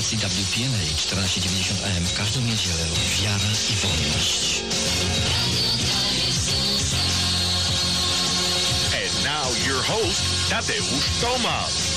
stacji WPNA 1490 AM w każdą niedzielę wiara i wolność. And now your host, Tadeusz Tomasz.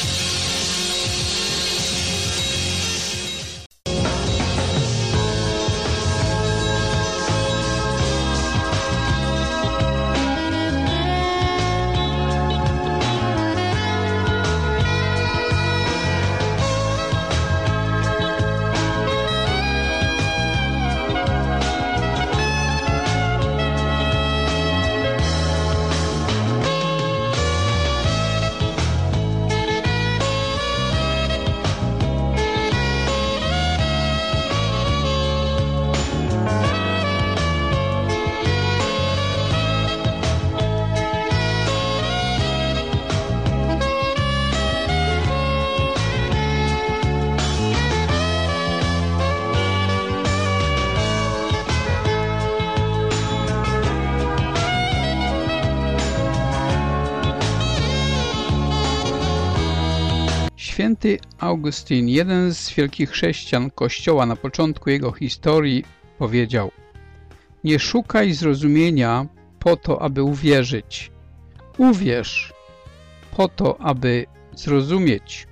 Święty Augustyn, jeden z wielkich chrześcijan Kościoła na początku jego historii, powiedział: nie szukaj zrozumienia po to, aby uwierzyć. Uwierz po to, aby zrozumieć.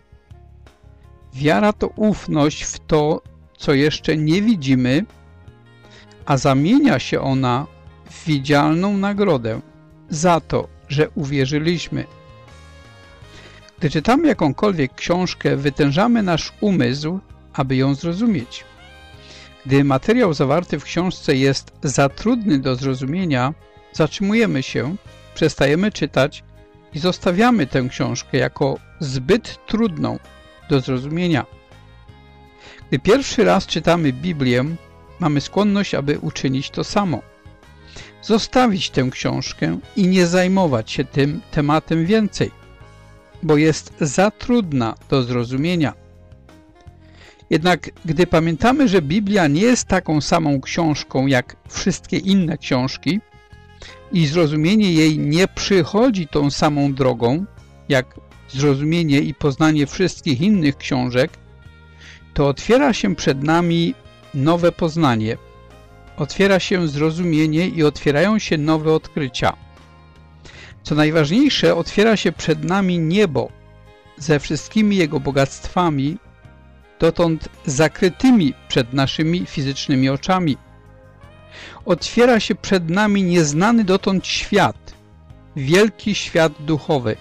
Wiara to ufność w to, co jeszcze nie widzimy, a zamienia się ona w widzialną nagrodę za to, że uwierzyliśmy. Gdy czytamy jakąkolwiek książkę, wytężamy nasz umysł, aby ją zrozumieć. Gdy materiał zawarty w książce jest za trudny do zrozumienia, zatrzymujemy się, przestajemy czytać i zostawiamy tę książkę jako zbyt trudną do zrozumienia. Gdy pierwszy raz czytamy Biblię, mamy skłonność, aby uczynić to samo. Zostawić tę książkę i nie zajmować się tym tematem więcej, bo jest za trudna do zrozumienia. Jednak gdy pamiętamy, że Biblia nie jest taką samą książką jak wszystkie inne książki i zrozumienie jej nie przychodzi tą samą drogą jak zrozumienie i poznanie wszystkich innych książek, to otwiera się przed nami nowe poznanie, otwiera się zrozumienie i otwierają się nowe odkrycia. Co najważniejsze, otwiera się przed nami niebo ze wszystkimi jego bogactwami, dotąd zakrytymi przed naszymi fizycznymi oczami. Otwiera się przed nami nieznany dotąd świat, wielki świat duchowy.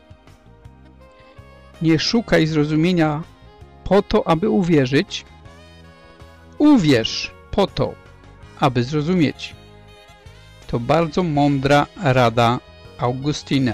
Nie szukaj zrozumienia po to, aby uwierzyć. Uwierz po to, aby zrozumieć. To bardzo mądra rada Augustyna.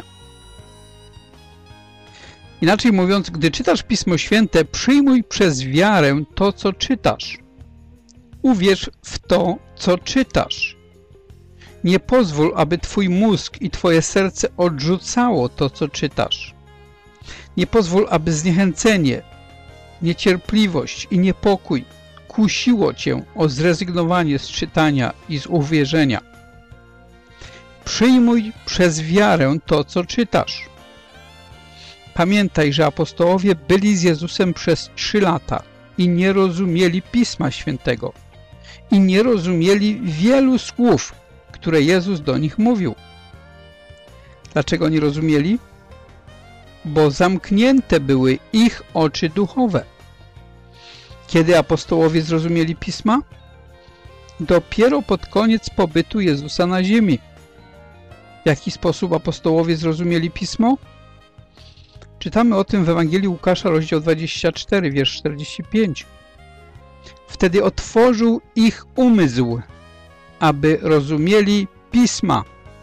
Inaczej mówiąc, gdy czytasz Pismo Święte, przyjmuj przez wiarę to, co czytasz. Uwierz w to, co czytasz. Nie pozwól, aby twój mózg i twoje serce odrzucało to, co czytasz. Nie pozwól, aby zniechęcenie, niecierpliwość i niepokój kusiło cię o zrezygnowanie z czytania i z uwierzenia. Przyjmuj przez wiarę to, co czytasz. Pamiętaj, że apostołowie byli z Jezusem przez 3 lata i nie rozumieli Pisma Świętego i nie rozumieli wielu słów, które Jezus do nich mówił. Dlaczego nie rozumieli? Bo zamknięte były ich oczy duchowe. Kiedy apostołowie zrozumieli Pisma? Dopiero pod koniec pobytu Jezusa na ziemi. W jaki sposób apostołowie zrozumieli Pismo? Czytamy o tym w Ewangelii Łukasza, rozdział 24, wiersz 45. Wtedy otworzył ich umysł, aby rozumieli Pisma.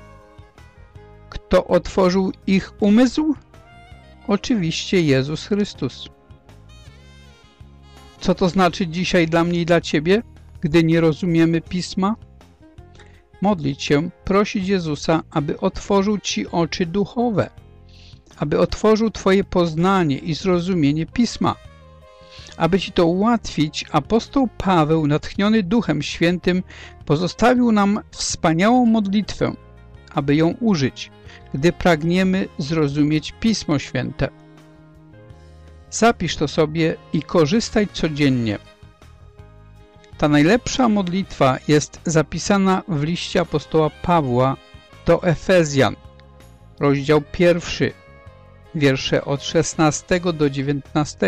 Kto otworzył ich umysł? Oczywiście Jezus Chrystus. Co to znaczy dzisiaj dla mnie i dla Ciebie, gdy nie rozumiemy Pisma? Modlić się, prosić Jezusa, aby otworzył Ci oczy duchowe, aby otworzył Twoje poznanie i zrozumienie Pisma. Aby Ci to ułatwić, apostoł Paweł, natchniony Duchem Świętym, pozostawił nam wspaniałą modlitwę, aby ją użyć, gdy pragniemy zrozumieć Pismo Święte. Zapisz to sobie i korzystaj codziennie. Ta najlepsza modlitwa jest zapisana w liście apostoła Pawła do Efezjan, rozdział 1, wiersze od 16 do 19,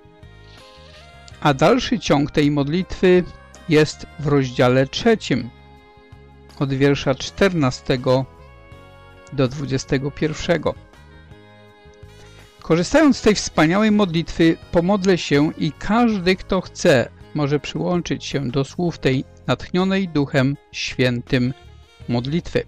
a dalszy ciąg tej modlitwy jest w rozdziale 3, od wiersza 14 do 21. Korzystając z tej wspaniałej modlitwy, pomodlę się i każdy, kto chce, może przyłączyć się do słów tej natchnionej Duchem Świętym modlitwy.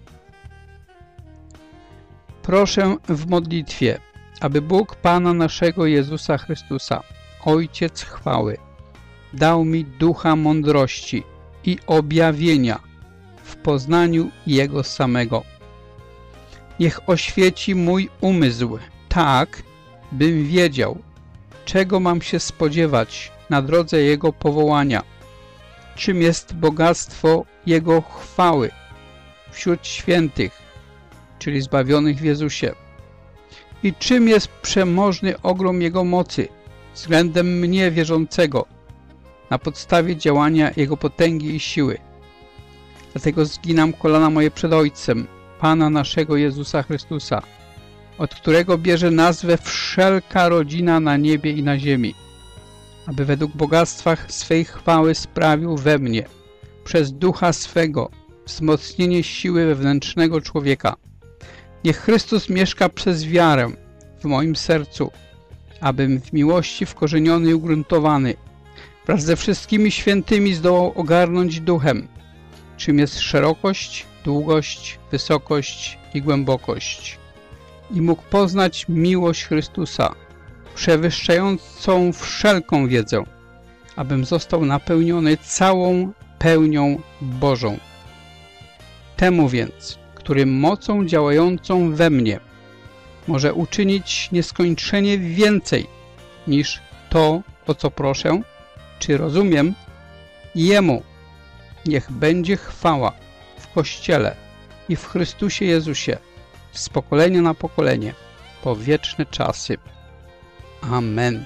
Proszę w modlitwie, aby Bóg Pana naszego Jezusa Chrystusa, Ojciec chwały, dał mi ducha mądrości i objawienia w poznaniu Jego samego. Niech oświeci mój umysł tak, bym wiedział, czego mam się spodziewać na drodze Jego powołania, czym jest bogactwo Jego chwały wśród świętych, czyli zbawionych w Jezusie, i czym jest przemożny ogrom Jego mocy względem mnie wierzącego na podstawie działania Jego potęgi i siły. Dlatego zginam kolana moje przed Ojcem, Pana naszego Jezusa Chrystusa, od którego bierze nazwę wszelka rodzina na niebie i na ziemi, aby według bogactwach swej chwały sprawił we mnie, przez Ducha swego, wzmocnienie siły wewnętrznego człowieka. Niech Chrystus mieszka przez wiarę w moim sercu, abym w miłości wkorzeniony i ugruntowany wraz ze wszystkimi świętymi zdołał ogarnąć duchem, czym jest szerokość, długość, wysokość i głębokość, i mógł poznać miłość Chrystusa, przewyższającą wszelką wiedzę, abym został napełniony całą pełnią Bożą. Temu więc, który mocą działającą we mnie może uczynić nieskończenie więcej niż to, o co proszę, czy rozumiem, Jemu niech będzie chwała w Kościele i w Chrystusie Jezusie z pokolenia na pokolenie, po wieczne czasy. Amen.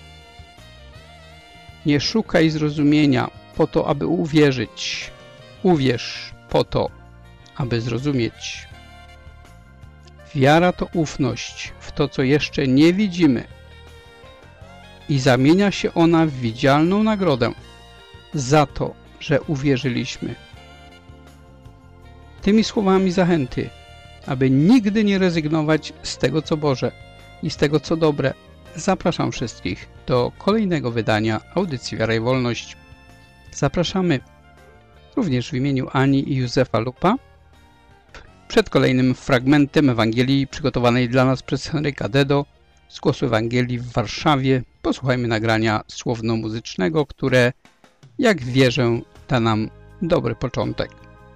Nie szukaj zrozumienia po to, aby uwierzyć. Uwierz po to, aby zrozumieć. Wiara to ufność w to, co jeszcze nie widzimy, i zamienia się ona w widzialną nagrodę za to, że uwierzyliśmy. Tymi słowami zachęty, aby nigdy nie rezygnować z tego, co Boże i z tego, co dobre, zapraszam wszystkich do kolejnego wydania audycji Wiara i Wolność. Zapraszamy również w imieniu Ani i Józefa Lupa przed kolejnym fragmentem Ewangelii przygotowanej dla nas przez Henryka Dedo z Głosu Ewangelii w Warszawie. Posłuchajmy nagrania słowno-muzycznego, które, jak wierzę, da nam dobry początek.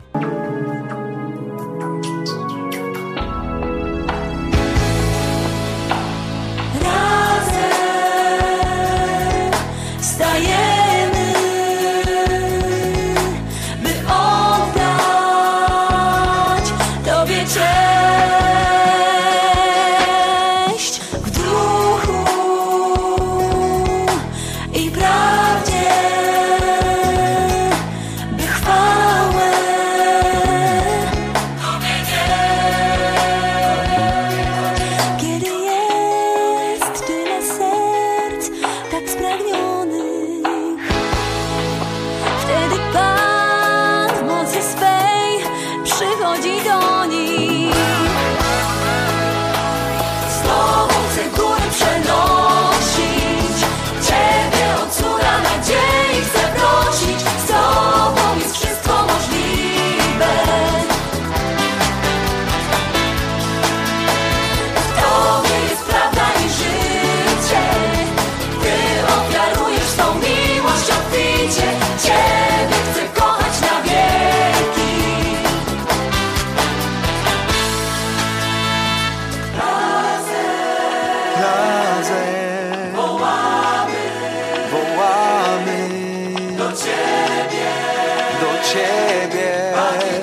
Ciebie,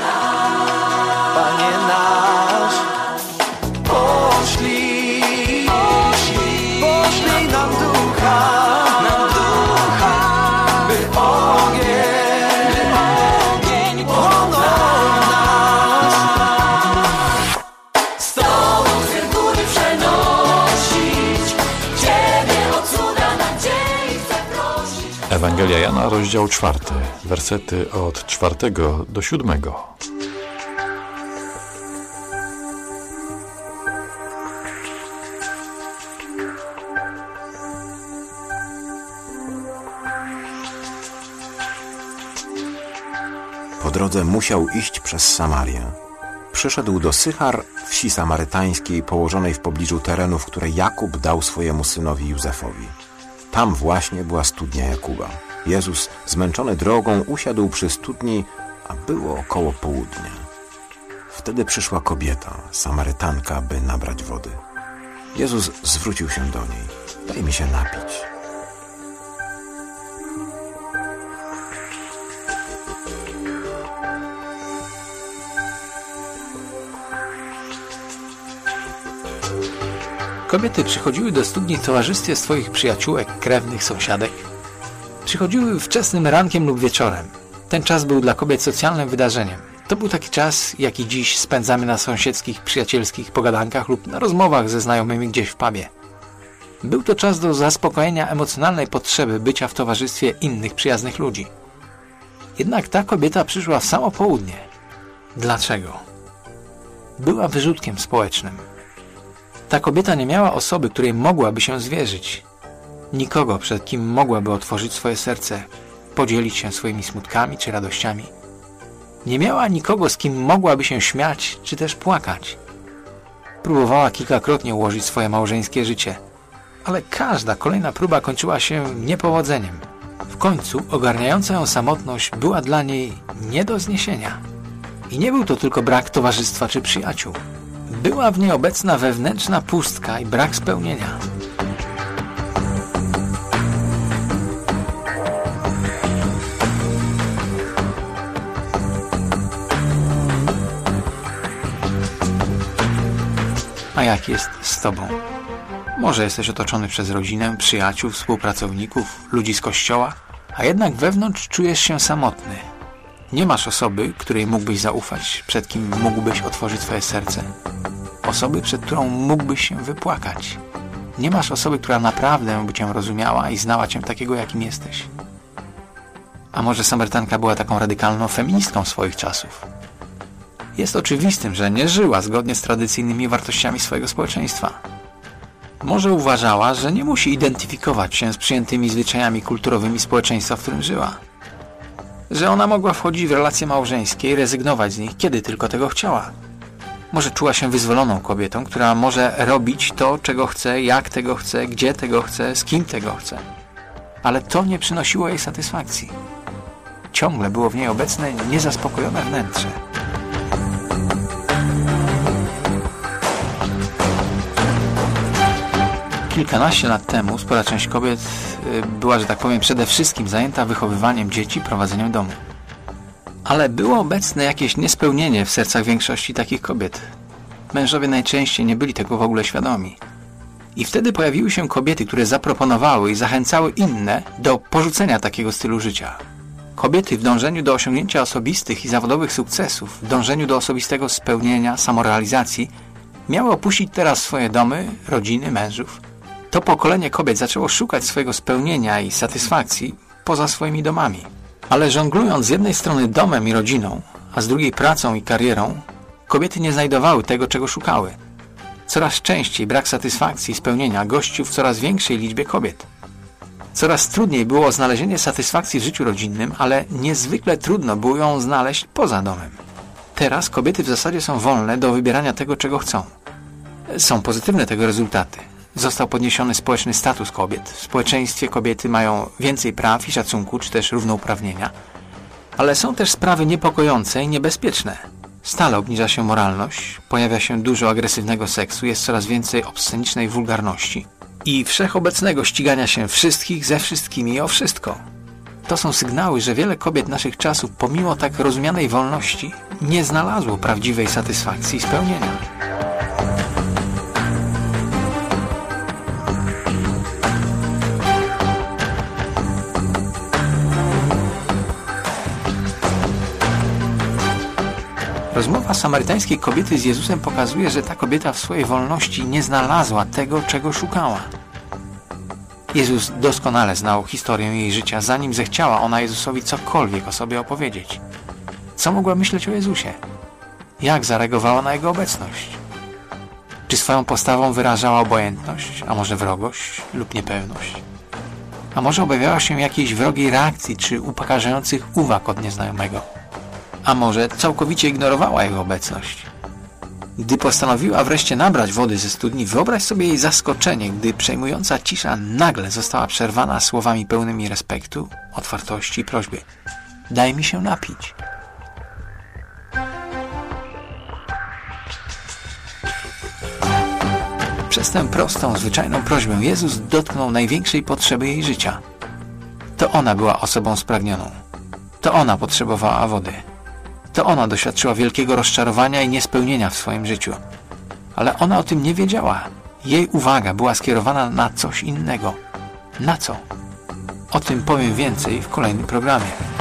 Panie nasz, poślij nam duch. Ewangelia Jana, rozdział 4, wersety od 4 do 7. Po drodze musiał iść przez Samarię. Przyszedł do Sychar, wsi samarytańskiej położonej w pobliżu terenów, które Jakub dał swojemu synowi Józefowi. Tam właśnie była studnia Jakuba. Jezus, zmęczony drogą, usiadł przy studni, a było około południa. Wtedy przyszła kobieta, Samarytanka, by nabrać wody. Jezus zwrócił się do niej. Daj mi się napić. Kobiety przychodziły do studni w towarzystwie swoich przyjaciółek, krewnych, sąsiadek. Przychodziły wczesnym rankiem lub wieczorem. Ten czas był dla kobiet socjalnym wydarzeniem. To był taki czas, jaki dziś spędzamy na sąsiedzkich, przyjacielskich pogadankach lub na rozmowach ze znajomymi gdzieś w pubie. Był to czas do zaspokojenia emocjonalnej potrzeby bycia w towarzystwie innych przyjaznych ludzi. Jednak ta kobieta przyszła w samo południe. Dlaczego? Była wyrzutkiem społecznym. Ta kobieta nie miała osoby, której mogłaby się zwierzyć. Nikogo, przed kim mogłaby otworzyć swoje serce, podzielić się swoimi smutkami czy radościami. Nie miała nikogo, z kim mogłaby się śmiać czy też płakać. Próbowała kilkakrotnie ułożyć swoje małżeńskie życie, ale każda kolejna próba kończyła się niepowodzeniem. W końcu ogarniająca ją samotność była dla niej nie do zniesienia. I nie był to tylko brak towarzystwa czy przyjaciół. Była w niej obecna wewnętrzna pustka i brak spełnienia. A jak jest z tobą? Może jesteś otoczony przez rodzinę, przyjaciół, współpracowników, ludzi z kościoła, a jednak wewnątrz czujesz się samotny. Nie masz osoby, której mógłbyś zaufać, przed kim mógłbyś otworzyć swoje serce. Osoby, przed którą mógłbyś się wypłakać. Nie masz osoby, która naprawdę by cię rozumiała i znała cię takiego, jakim jesteś. A może Samarytanka była taką radykalną feministką swoich czasów? Jest oczywistym, że nie żyła zgodnie z tradycyjnymi wartościami swojego społeczeństwa. Może uważała, że nie musi identyfikować się z przyjętymi zwyczajami kulturowymi społeczeństwa, w którym żyła. Że ona mogła wchodzić w relacje małżeńskie i rezygnować z nich, kiedy tylko tego chciała. Może czuła się wyzwoloną kobietą, która może robić to, czego chce, jak tego chce, gdzie tego chce, z kim tego chce. Ale to nie przynosiło jej satysfakcji. Ciągle było w niej obecne niezaspokojone wnętrze. Kilkanaście lat temu spora część kobiet była, że tak powiem, przede wszystkim zajęta wychowywaniem dzieci, prowadzeniem domu. Ale było obecne jakieś niespełnienie w sercach większości takich kobiet. Mężowie najczęściej nie byli tego w ogóle świadomi. I wtedy pojawiły się kobiety, które zaproponowały i zachęcały inne do porzucenia takiego stylu życia. Kobiety w dążeniu do osiągnięcia osobistych i zawodowych sukcesów, w dążeniu do osobistego spełnienia, samorealizacji, miały opuścić teraz swoje domy, rodziny, mężów. To pokolenie kobiet zaczęło szukać swojego spełnienia i satysfakcji poza swoimi domami. Ale żonglując z jednej strony domem i rodziną, a z drugiej pracą i karierą, kobiety nie znajdowały tego, czego szukały. Coraz częściej brak satysfakcji i spełnienia gościł w coraz większej liczbie kobiet. Coraz trudniej było znalezienie satysfakcji w życiu rodzinnym, ale niezwykle trudno było ją znaleźć poza domem. Teraz kobiety w zasadzie są wolne do wybierania tego, czego chcą. Są pozytywne tego rezultaty. Został podniesiony społeczny status kobiet. W społeczeństwie kobiety mają więcej praw i szacunku, czy też równouprawnienia. Ale są też sprawy niepokojące i niebezpieczne. Stale obniża się moralność, pojawia się dużo agresywnego seksu, jest coraz więcej obscenicznej wulgarności i wszechobecnego ścigania się wszystkich ze wszystkimi o wszystko. To są sygnały, że wiele kobiet naszych czasów, pomimo tak rozumianej wolności, nie znalazło prawdziwej satysfakcji i spełnienia. Rozmowa samarytańskiej kobiety z Jezusem pokazuje, że ta kobieta w swojej wolności nie znalazła tego, czego szukała. Jezus doskonale znał historię jej życia, zanim zechciała ona Jezusowi cokolwiek o sobie opowiedzieć. Co mogła myśleć o Jezusie? Jak zareagowała na Jego obecność? Czy swoją postawą wyrażała obojętność, a może wrogość lub niepewność? A może obawiała się jakiejś wrogiej reakcji czy upokarzających uwag od nieznajomego? A może całkowicie ignorowała Jego obecność? Gdy postanowiła wreszcie nabrać wody ze studni, wyobraź sobie jej zaskoczenie, gdy przejmująca cisza nagle została przerwana słowami pełnymi respektu, otwartości i prośby. Daj mi się napić. Przez tę prostą, zwyczajną prośbę Jezus dotknął największej potrzeby jej życia. To ona była osobą spragnioną. To ona potrzebowała wody. To ona doświadczyła wielkiego rozczarowania i niespełnienia w swoim życiu. Ale ona o tym nie wiedziała. Jej uwaga była skierowana na coś innego. Na co? O tym powiem więcej w kolejnym programie.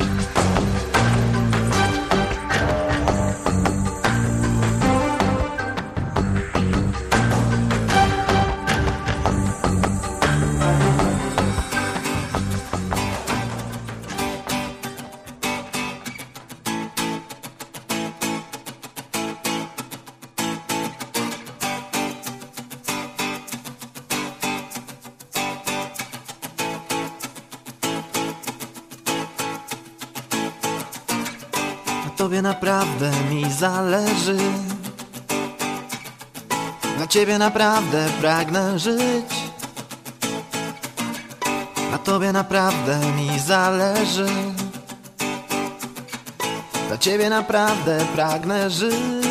Tobie naprawdę mi zależy. Na Ciebie naprawdę pragnę żyć. Na Tobie naprawdę mi zależy. Na Ciebie naprawdę pragnę żyć.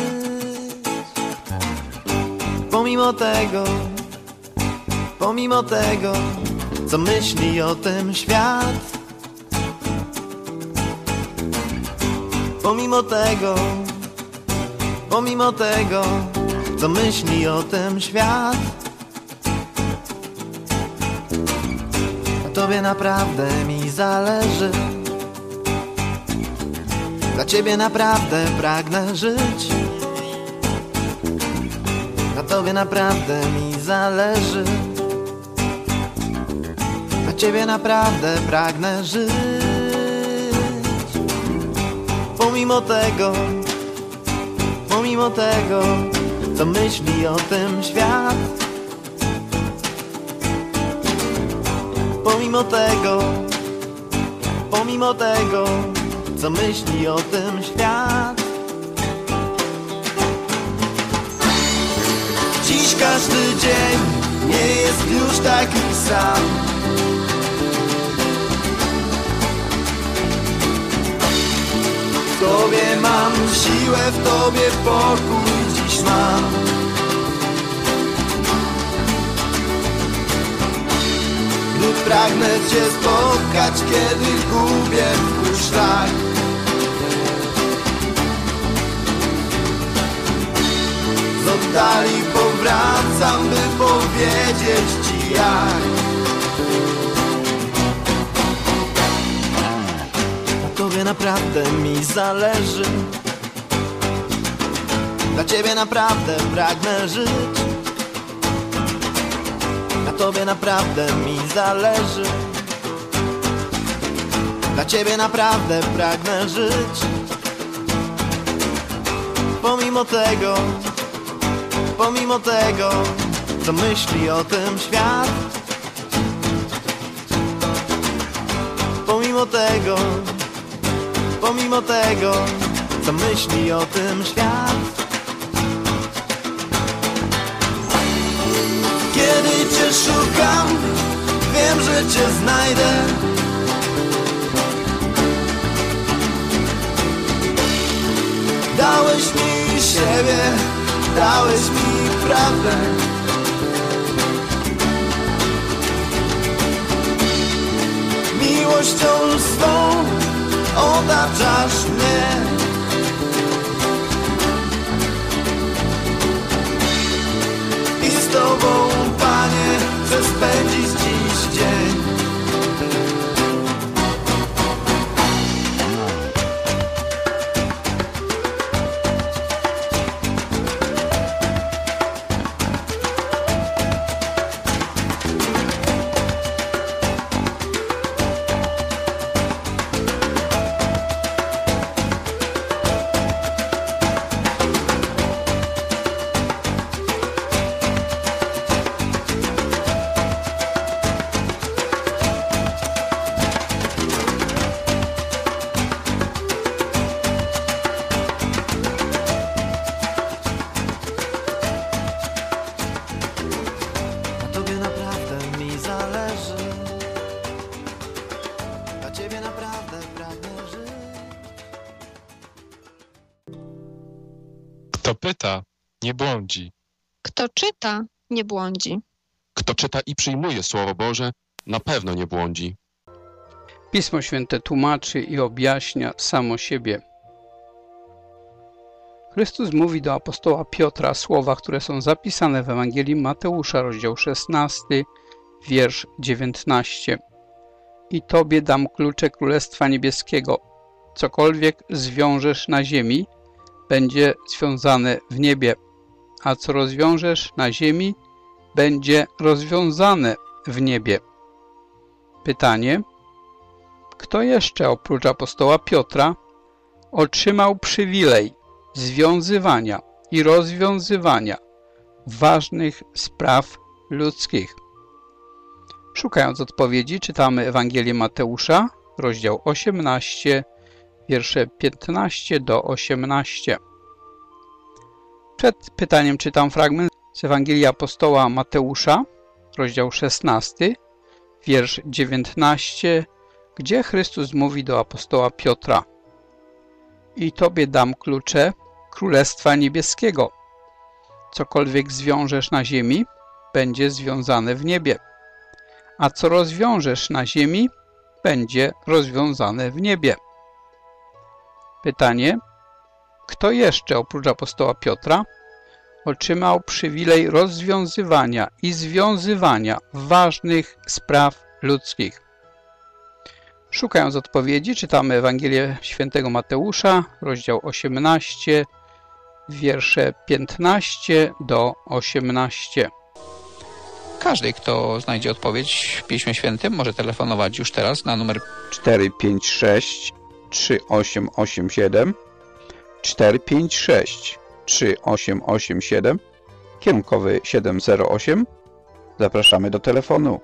Pomimo tego, co myśli o tym świat. Pomimo tego, co myśli o tym świat. Na Tobie naprawdę mi zależy. Dla Ciebie naprawdę pragnę żyć. Na Tobie naprawdę mi zależy. Dla Ciebie naprawdę pragnę żyć. Pomimo tego, co myśli o tym świat. Pomimo tego, co myśli o tym świat. Dziś każdy dzień nie jest już taki sam. W Tobie mam siłę, w Tobie pokój dziś mam. Gdy pragnę Cię spotkać, kiedy gubię Twój szlak. Z oddali powracam, by powiedzieć Ci jak. Tobie naprawdę mi zależy. Dla Ciebie naprawdę pragnę żyć. Na Tobie naprawdę mi zależy. Dla Ciebie naprawdę pragnę żyć. Pomimo tego, co myśli o tym świat. Pomimo tego, co myśli o tym świat. Kiedy Cię szukam, wiem, że Cię znajdę. Dałeś mi siebie, dałeś mi prawdę. Miłością swą otaczasz mnie. I z Tobą, Panie, chcę spędzić dziś dzień. Kto pyta, nie błądzi. Kto czyta, nie błądzi. Kto czyta i przyjmuje Słowo Boże, na pewno nie błądzi. Pismo Święte tłumaczy i objaśnia samo siebie. Chrystus mówi do apostoła Piotra słowa, które są zapisane w Ewangelii Mateusza, rozdział 16, wiersz 19. I Tobie dam klucze Królestwa Niebieskiego. Cokolwiek zwiążesz na ziemi, będzie związane w niebie, a co rozwiążesz na ziemi, będzie rozwiązane w niebie. Pytanie: kto jeszcze oprócz apostoła Piotra otrzymał przywilej związywania i rozwiązywania ważnych spraw ludzkich? Szukając odpowiedzi, czytamy Ewangelię Mateusza, rozdział 18, wiersze 15 do 18. Przed pytaniem czytam fragment z Ewangelii apostoła Mateusza, rozdział 16, wiersz 19, gdzie Chrystus mówi do apostoła Piotra: I Tobie dam klucze Królestwa Niebieskiego. Cokolwiek zwiążesz na ziemi, będzie związane w niebie, a co rozwiążesz na ziemi, będzie rozwiązane w niebie. Pytanie: kto jeszcze oprócz apostoła Piotra otrzymał przywilej rozwiązywania i związywania ważnych spraw ludzkich? Szukając odpowiedzi, czytamy Ewangelię Świętego Mateusza, rozdział 18, wiersze 15 do 18. Każdy, kto znajdzie odpowiedź w Piśmie Świętym, może telefonować już teraz na numer 456 3887 456 3887, kierunkowy 708. Zapraszamy do telefonu.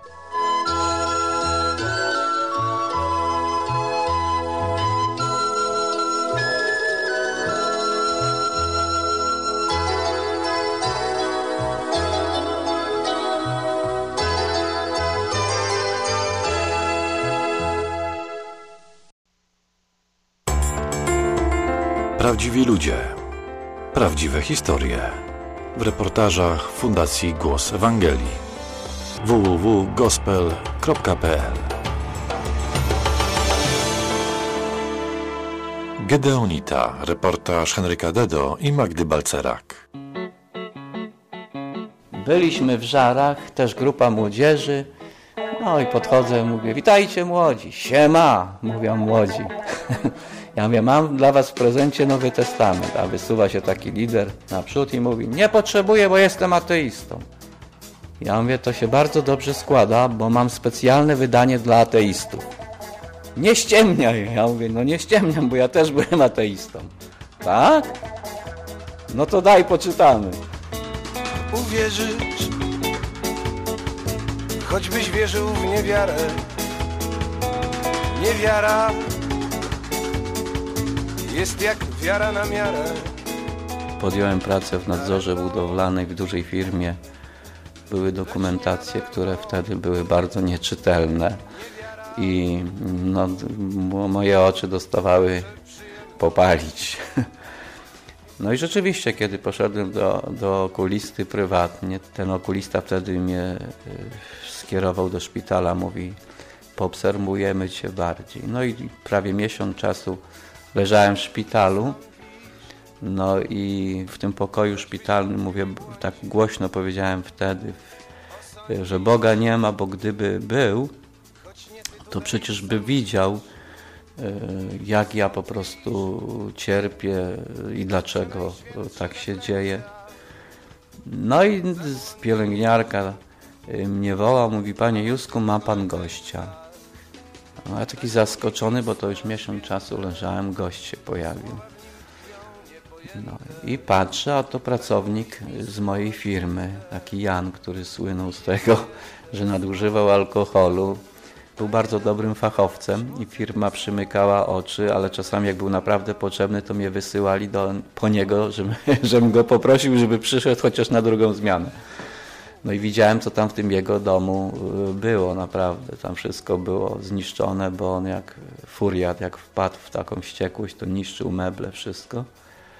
Prawdziwi ludzie, prawdziwe historie. W reportażach Fundacji Głos Ewangelii. www.gospel.pl. Gedeonita, reportaż Henryka Dedo i Magdy Balcerak. Byliśmy w Żarach, też grupa młodzieży. No i podchodzę, mówię: witajcie młodzi. Siema, mówią młodzi. Ja mówię: mam dla was w prezencie Nowy Testament. A wysuwa się taki lider naprzód i mówi: nie potrzebuję, bo jestem ateistą. Ja mówię: to się bardzo dobrze składa, bo mam specjalne wydanie dla ateistów. Nie ściemniaj. Ja mówię: no nie ściemniam, bo ja też byłem ateistą. Tak? No to daj, poczytamy. Uwierzysz, choćbyś wierzył w niewiarę. Niewiara jest jak wiara na miarę. Podjąłem pracę w nadzorze budowlanej w dużej firmie. Były dokumentacje, które wtedy były bardzo nieczytelne i no, moje oczy dostawały popalić. No i rzeczywiście, kiedy poszedłem do okulisty prywatnie, ten okulista wtedy mnie skierował do szpitala, mówi: poobserwujemy cię bardziej. No i prawie miesiąc czasu leżałem w szpitalu, no i w tym pokoju szpitalnym, mówię, tak głośno powiedziałem wtedy, że Boga nie ma, bo gdyby był, to przecież by widział, jak ja po prostu cierpię i dlaczego tak się dzieje. No i pielęgniarka mnie woła, mówi: panie Józku, ma pan gościa. No, ja taki zaskoczony, bo to już miesiąc czasu leżałem, gość się pojawił. No i patrzę, a to pracownik z mojej firmy, taki Jan, który słynął z tego, że nadużywał alkoholu. Był bardzo dobrym fachowcem i firma przymykała oczy, ale czasami jak był naprawdę potrzebny, to mnie wysyłali po niego, żebym go poprosił, żeby przyszedł chociaż na drugą zmianę. No i widziałem, co tam w tym jego domu było, naprawdę. Tam wszystko było zniszczone, bo on jak furiat, jak wpadł w taką wściekłość, to niszczył meble, wszystko.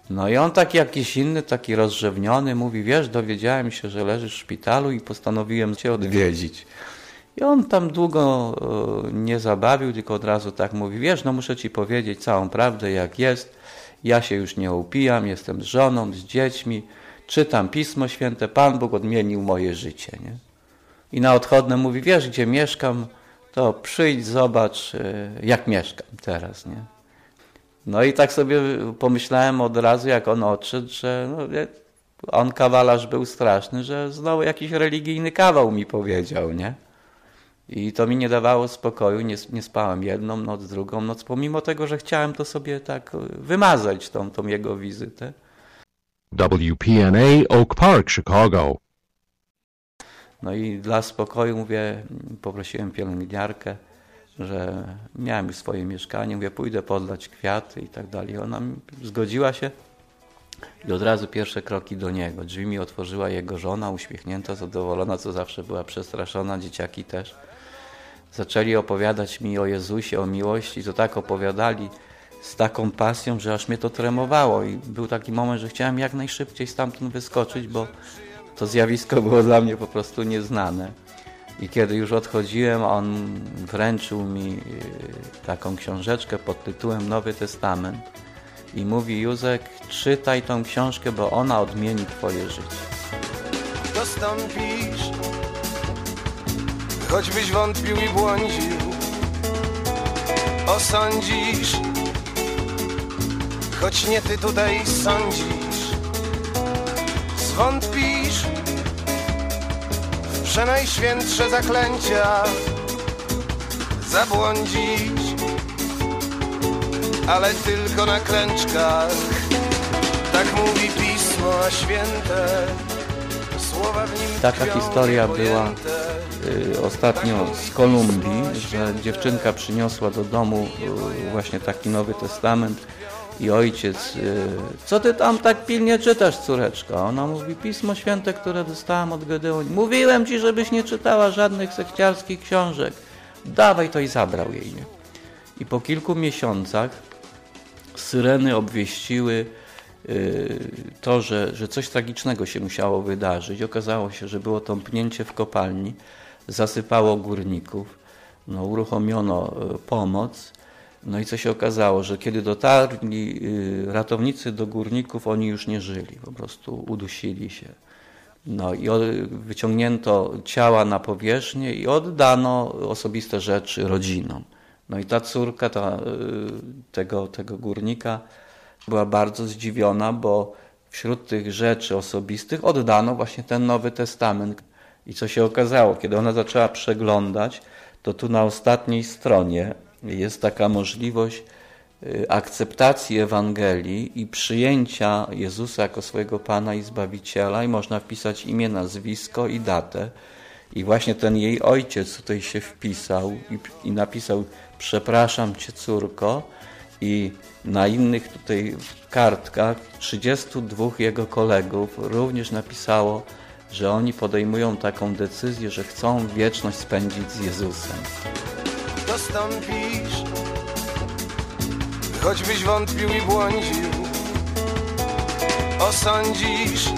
No i on taki jakiś inny, taki rozrzewniony, mówi, wiesz, dowiedziałem się, że leżysz w szpitalu i postanowiłem cię odwiedzić. I on tam długo nie zabawił, tylko od razu tak mówi, wiesz, no muszę ci powiedzieć całą prawdę jak jest, ja się już nie upijam, jestem z żoną, z dziećmi, czytam Pismo Święte, Pan Bóg odmienił moje życie, nie? I na odchodne mówi, wiesz, gdzie mieszkam, to przyjdź, zobacz, jak mieszkam teraz, nie? No i tak sobie pomyślałem od razu, jak on odszedł, że no, on kawalarz był straszny, że znowu jakiś religijny kawał mi powiedział, nie? I to mi nie dawało spokoju, nie spałem jedną noc, drugą noc, pomimo tego, że chciałem to sobie tak wymazać, tą jego wizytę. WPNA Oak Park, Chicago. No i dla spokoju, mówię, poprosiłem pielęgniarkę, że miałem już swoje mieszkanie, mówię, pójdę podlać kwiaty i tak dalej. Ona zgodziła się i od razu pierwsze kroki do niego. Drzwi mi otworzyła jego żona, uśmiechnięta, zadowolona, co zawsze była przestraszona, dzieciaki też. Zaczęli opowiadać mi o Jezusie, o miłości, to tak opowiadali z taką pasją, że aż mnie to tremowało i był taki moment, że chciałem jak najszybciej stamtąd wyskoczyć, bo to zjawisko było dla mnie po prostu nieznane. I kiedy już odchodziłem, on wręczył mi taką książeczkę pod tytułem Nowy Testament i mówi, Józek, czytaj tą książkę, bo ona odmieni twoje życie. Dostąpisz, choćbyś wątpił i błądził, osądzisz, choć nie ty tutaj sądzisz, zwątpisz w przenajświętsze zaklęcia, zabłądzisz, ale tylko na klęczkach. Tak mówi Pismo Święte, słowa w nim taka historia była ostatnio z Kolumbii, że dziewczynka przyniosła do domu właśnie taki Nowy Testament i ojciec, co ty tam tak pilnie czytasz, córeczko? Ona mówi, Pismo Święte, które dostałam od Gedeoni. Mówiłem ci, żebyś nie czytała żadnych sekciarskich książek. Dawaj to i zabrał jej. Nie? I po kilku miesiącach syreny obwieściły to, że coś tragicznego się musiało wydarzyć. Okazało się, że było tąpnięcie w kopalni, zasypało górników, no, uruchomiono pomoc. No i co się okazało, że kiedy dotarli ratownicy do górników, oni już nie żyli, po prostu udusili się. No i wyciągnięto ciała na powierzchnię i oddano osobiste rzeczy rodzinom. No i ta córka tego górnika była bardzo zdziwiona, bo wśród tych rzeczy osobistych oddano właśnie ten Nowy Testament. I co się okazało, kiedy ona zaczęła przeglądać, to tu na ostatniej stronie jest taka możliwość akceptacji Ewangelii i przyjęcia Jezusa jako swojego Pana i Zbawiciela i można wpisać imię, nazwisko i datę. I właśnie ten jej ojciec tutaj się wpisał i napisał, przepraszam cię, córko, i na innych tutaj kartkach 32 jego kolegów również napisało, że oni podejmują taką decyzję, że chcą wieczność spędzić z Jezusem. Dostąpisz, choćbyś wątpił i błądził, osądzisz,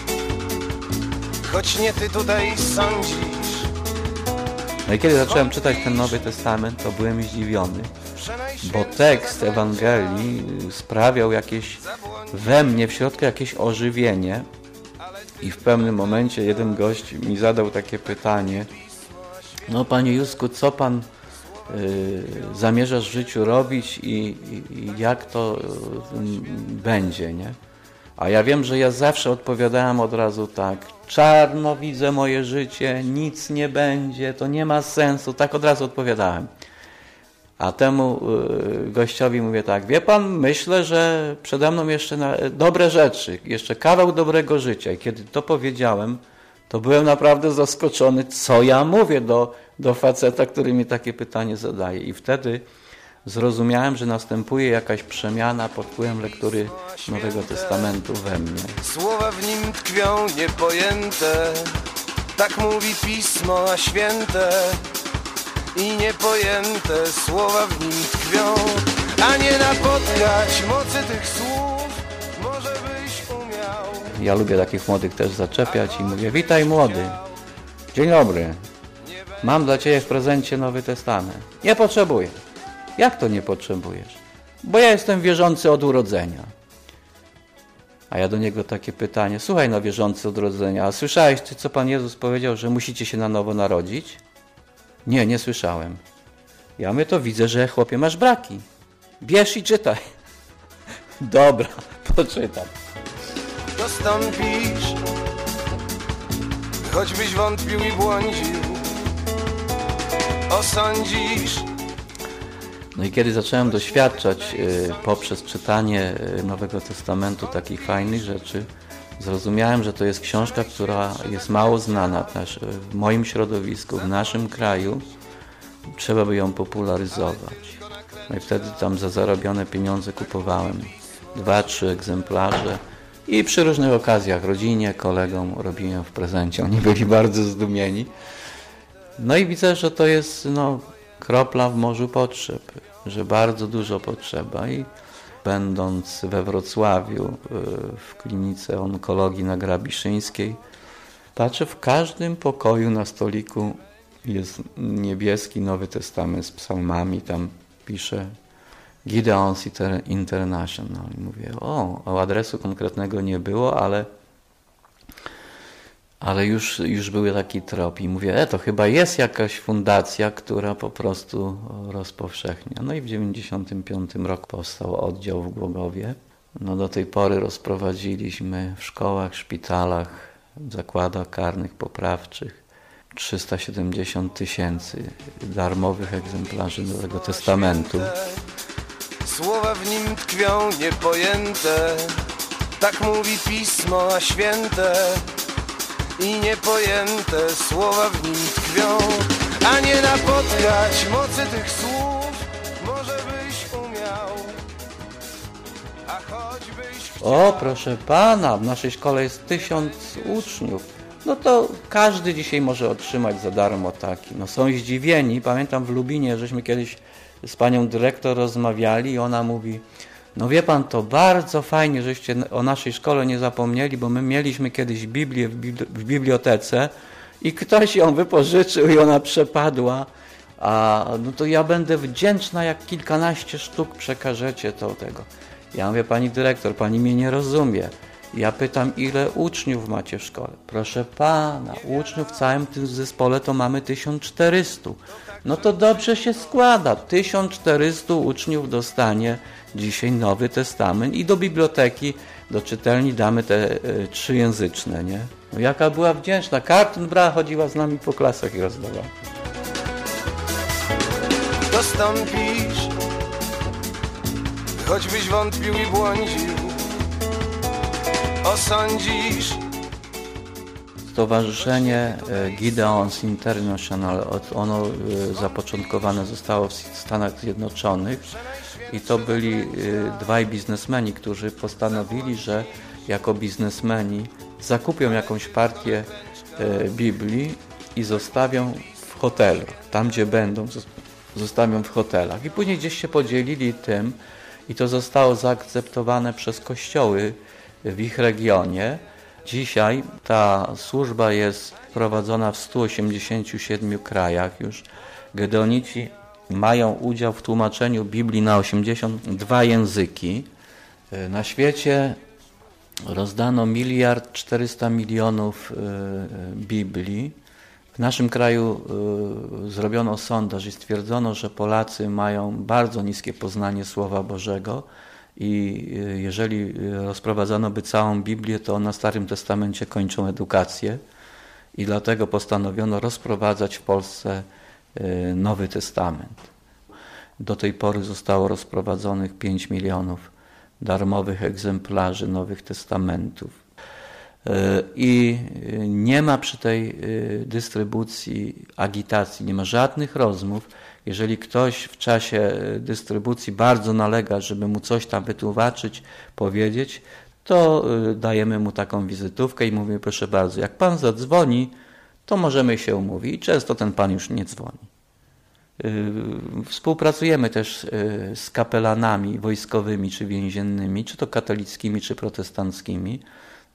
choć nie ty tutaj sądzisz. No i kiedy zacząłem czytać ten Nowy Testament, to byłem zdziwiony, bo tekst Ewangelii sprawiał we mnie w środku jakieś ożywienie i w pewnym momencie jeden gość mi zadał takie pytanie, no panie Józku, co pan zamierzasz w życiu robić i jak to będzie, nie? A ja wiem, że ja zawsze odpowiadałem od razu tak, czarno widzę moje życie, nic nie będzie, to nie ma sensu, tak od razu odpowiadałem. A temu gościowi mówię tak, wie pan, myślę, że przede mną jeszcze dobre rzeczy, jeszcze kawał dobrego życia. I kiedy to powiedziałem, to byłem naprawdę zaskoczony, co ja mówię do faceta, który mi takie pytanie zadaje. I wtedy zrozumiałem, że następuje jakaś przemiana pod wpływem lektury Nowego Testamentu we mnie. Słowa w nim tkwią niepojęte, tak mówi Pismo Święte. I niepojęte słowa w nim tkwią, a nie napotkać mocy tych słów może Ja lubię takich młodych też zaczepiać i mówię: witaj młody, dzień dobry, mam dla Ciebie w prezencie Nowy Testament. Nie potrzebuję. Jak to nie potrzebujesz? Bo ja jestem wierzący od urodzenia. A ja do niego takie pytanie: słuchaj, no wierzący od urodzenia, a słyszałeś Ty, co Pan Jezus powiedział, że musicie się na nowo narodzić? Nie, nie słyszałem. Ja mówię: to widzę, że chłopie masz braki. Bierz i czytaj. Dobra, poczytam. Dostąpisz, choćbyś wątpił i błądził, osądzisz. No i kiedy zacząłem doświadczać poprzez czytanie Nowego Testamentu takich fajnych rzeczy, zrozumiałem, że to jest książka, która jest mało znana też w moim środowisku, w naszym kraju. Trzeba by ją popularyzować. No i wtedy tam za zarobione pieniądze kupowałem 2-3 egzemplarze i przy różnych okazjach rodzinie, kolegom robiłem w prezencie. Oni byli bardzo zdumieni. No i widzę, że to jest kropla w morzu potrzeb, że bardzo dużo potrzeba. I będąc we Wrocławiu w klinice onkologii na Grabiszyńskiej, patrzę, w każdym pokoju na stoliku jest niebieski Nowy Testament z psalmami, tam pisze Gideon's International. I mówię: o adresu konkretnego nie było, ale już był taki trop. I mówię: to chyba jest jakaś fundacja, która po prostu rozpowszechnia. No i w 1995 roku powstał oddział w Głogowie. No do tej pory rozprowadziliśmy w szkołach, szpitalach, w zakładach karnych, poprawczych 370 000 darmowych egzemplarzy Nowego Testamentu. Słowa w nim tkwią niepojęte, tak mówi Pismo Święte. I niepojęte słowa w nim tkwią, a nie napotkać mocy tych słów może byś umiał, a choćbyś chciał. O, proszę pana, w naszej szkole jest 1000 uczniów. No to każdy dzisiaj może otrzymać za darmo taki. No są zdziwieni. Pamiętam w Lubinie, żeśmy kiedyś z panią dyrektor rozmawiali i ona mówi: no wie pan, to bardzo fajnie, żeście o naszej szkole nie zapomnieli, bo my mieliśmy kiedyś Biblię w bibliotece i ktoś ją wypożyczył i ona przepadła. No to ja będę wdzięczna, jak kilkanaście sztuk przekażecie tego. Ja mówię: pani dyrektor, pani mnie nie rozumie. Ja pytam, ile uczniów macie w szkole? Proszę pana, uczniów w całym tym zespole to mamy 1400. No to dobrze się składa. 1400 uczniów dostanie dzisiaj Nowy Testament i do biblioteki, do czytelni damy te trzyjęzyczne, nie? No jaka była wdzięczna. Kartun brała, chodziła z nami po klasach i rozdawała. Dostąpisz, choćbyś wątpił i błądził, osądzisz. Stowarzyszenie Gideon's International, ono zapoczątkowane zostało w Stanach Zjednoczonych i to byli dwaj biznesmeni, którzy postanowili, że jako biznesmeni zakupią jakąś partię Biblii i zostawią w hotelu. Tam, gdzie będą, zostawią w hotelach. I później gdzieś się podzielili tym i to zostało zaakceptowane przez kościoły w ich regionie. Dzisiaj ta służba jest prowadzona w 187 krajach już. Gedeonici mają udział w tłumaczeniu Biblii na 82 języki. Na świecie rozdano 1,4 miliarda Biblii. W naszym kraju zrobiono sondaż i stwierdzono, że Polacy mają bardzo niskie poznanie Słowa Bożego i jeżeli rozprowadzano by całą Biblię, to na Starym Testamencie kończą edukację i dlatego postanowiono rozprowadzać w Polsce Nowy Testament. Do tej pory zostało rozprowadzonych 5 milionów darmowych egzemplarzy Nowych Testamentów. I nie ma przy tej dystrybucji agitacji, nie ma żadnych rozmów. Jeżeli ktoś w czasie dystrybucji bardzo nalega, żeby mu coś tam wytłumaczyć, powiedzieć, to dajemy mu taką wizytówkę i mówimy: proszę bardzo, jak pan zadzwoni, to możemy się umówić. I często ten pan już nie dzwoni. Współpracujemy też z kapelanami wojskowymi czy więziennymi, czy to katolickimi, czy protestanckimi.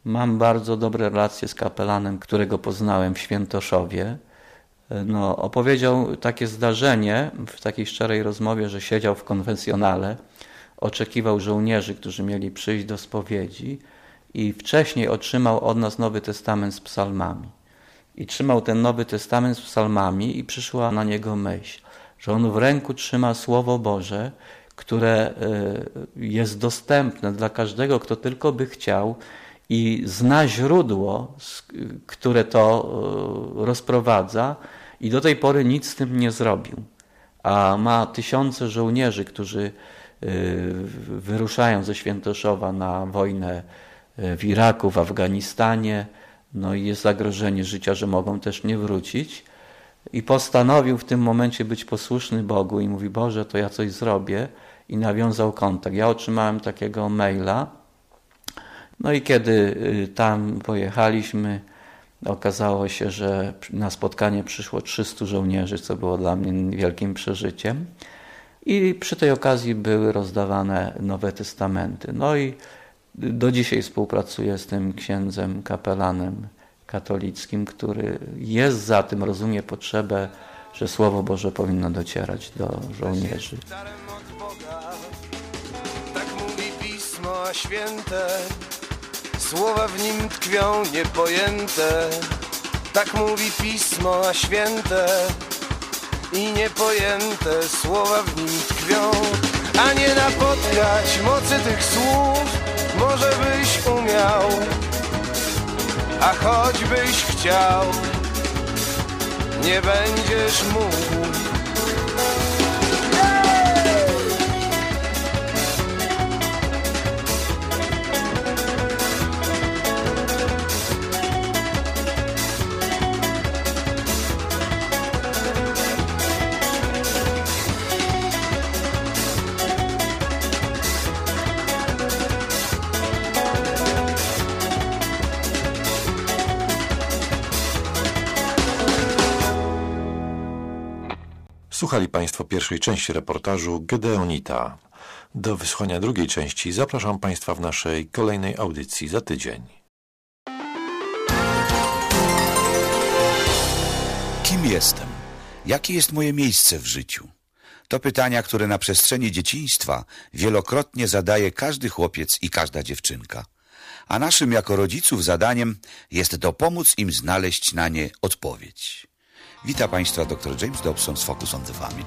Mam bardzo dobre relacje z kapelanem, którego poznałem w Świętoszowie. Opowiedział takie zdarzenie w takiej szczerej rozmowie, że siedział w konfesjonale, oczekiwał żołnierzy, którzy mieli przyjść do spowiedzi i wcześniej otrzymał od nas Nowy Testament z psalmami. I trzymał ten Nowy Testament z psalmami i przyszła na niego myśl, że on w ręku trzyma Słowo Boże, które jest dostępne dla każdego, kto tylko by chciał i zna źródło, które to rozprowadza i do tej pory nic z tym nie zrobił. A ma tysiące żołnierzy, którzy wyruszają ze Świętoszowa na wojnę w Iraku, w Afganistanie, i jest zagrożenie życia, że mogą też nie wrócić. I postanowił w tym momencie być posłuszny Bogu i mówi: Boże, to ja coś zrobię. I nawiązał kontakt. Ja otrzymałem takiego maila. I kiedy tam pojechaliśmy, okazało się, że na spotkanie przyszło 300 żołnierzy, co było dla mnie wielkim przeżyciem. I przy tej okazji były rozdawane Nowe Testamenty. I do dzisiaj współpracuję z tym księdzem, kapelanem katolickim, który jest za tym, rozumie potrzebę, że Słowo Boże powinno docierać do żołnierzy. Tak mówi Pismo Święte, słowa w nim tkwią niepojęte. Tak mówi Pismo Święte i niepojęte słowa w nim tkwią. A nie napotkać mocy tych słów może byś umiał, a choćbyś chciał, nie będziesz mógł. Słuchali Państwo pierwszej części reportażu Gedeonita. Do wysłuchania drugiej części zapraszam Państwa w naszej kolejnej audycji za tydzień. Kim jestem? Jakie jest moje miejsce w życiu? To pytania, które na przestrzeni dzieciństwa wielokrotnie zadaje każdy chłopiec i każda dziewczynka. A naszym jako rodziców zadaniem jest dopomóc im znaleźć na nie odpowiedź. Wita Państwa dr James Dobson z Focus on the Family.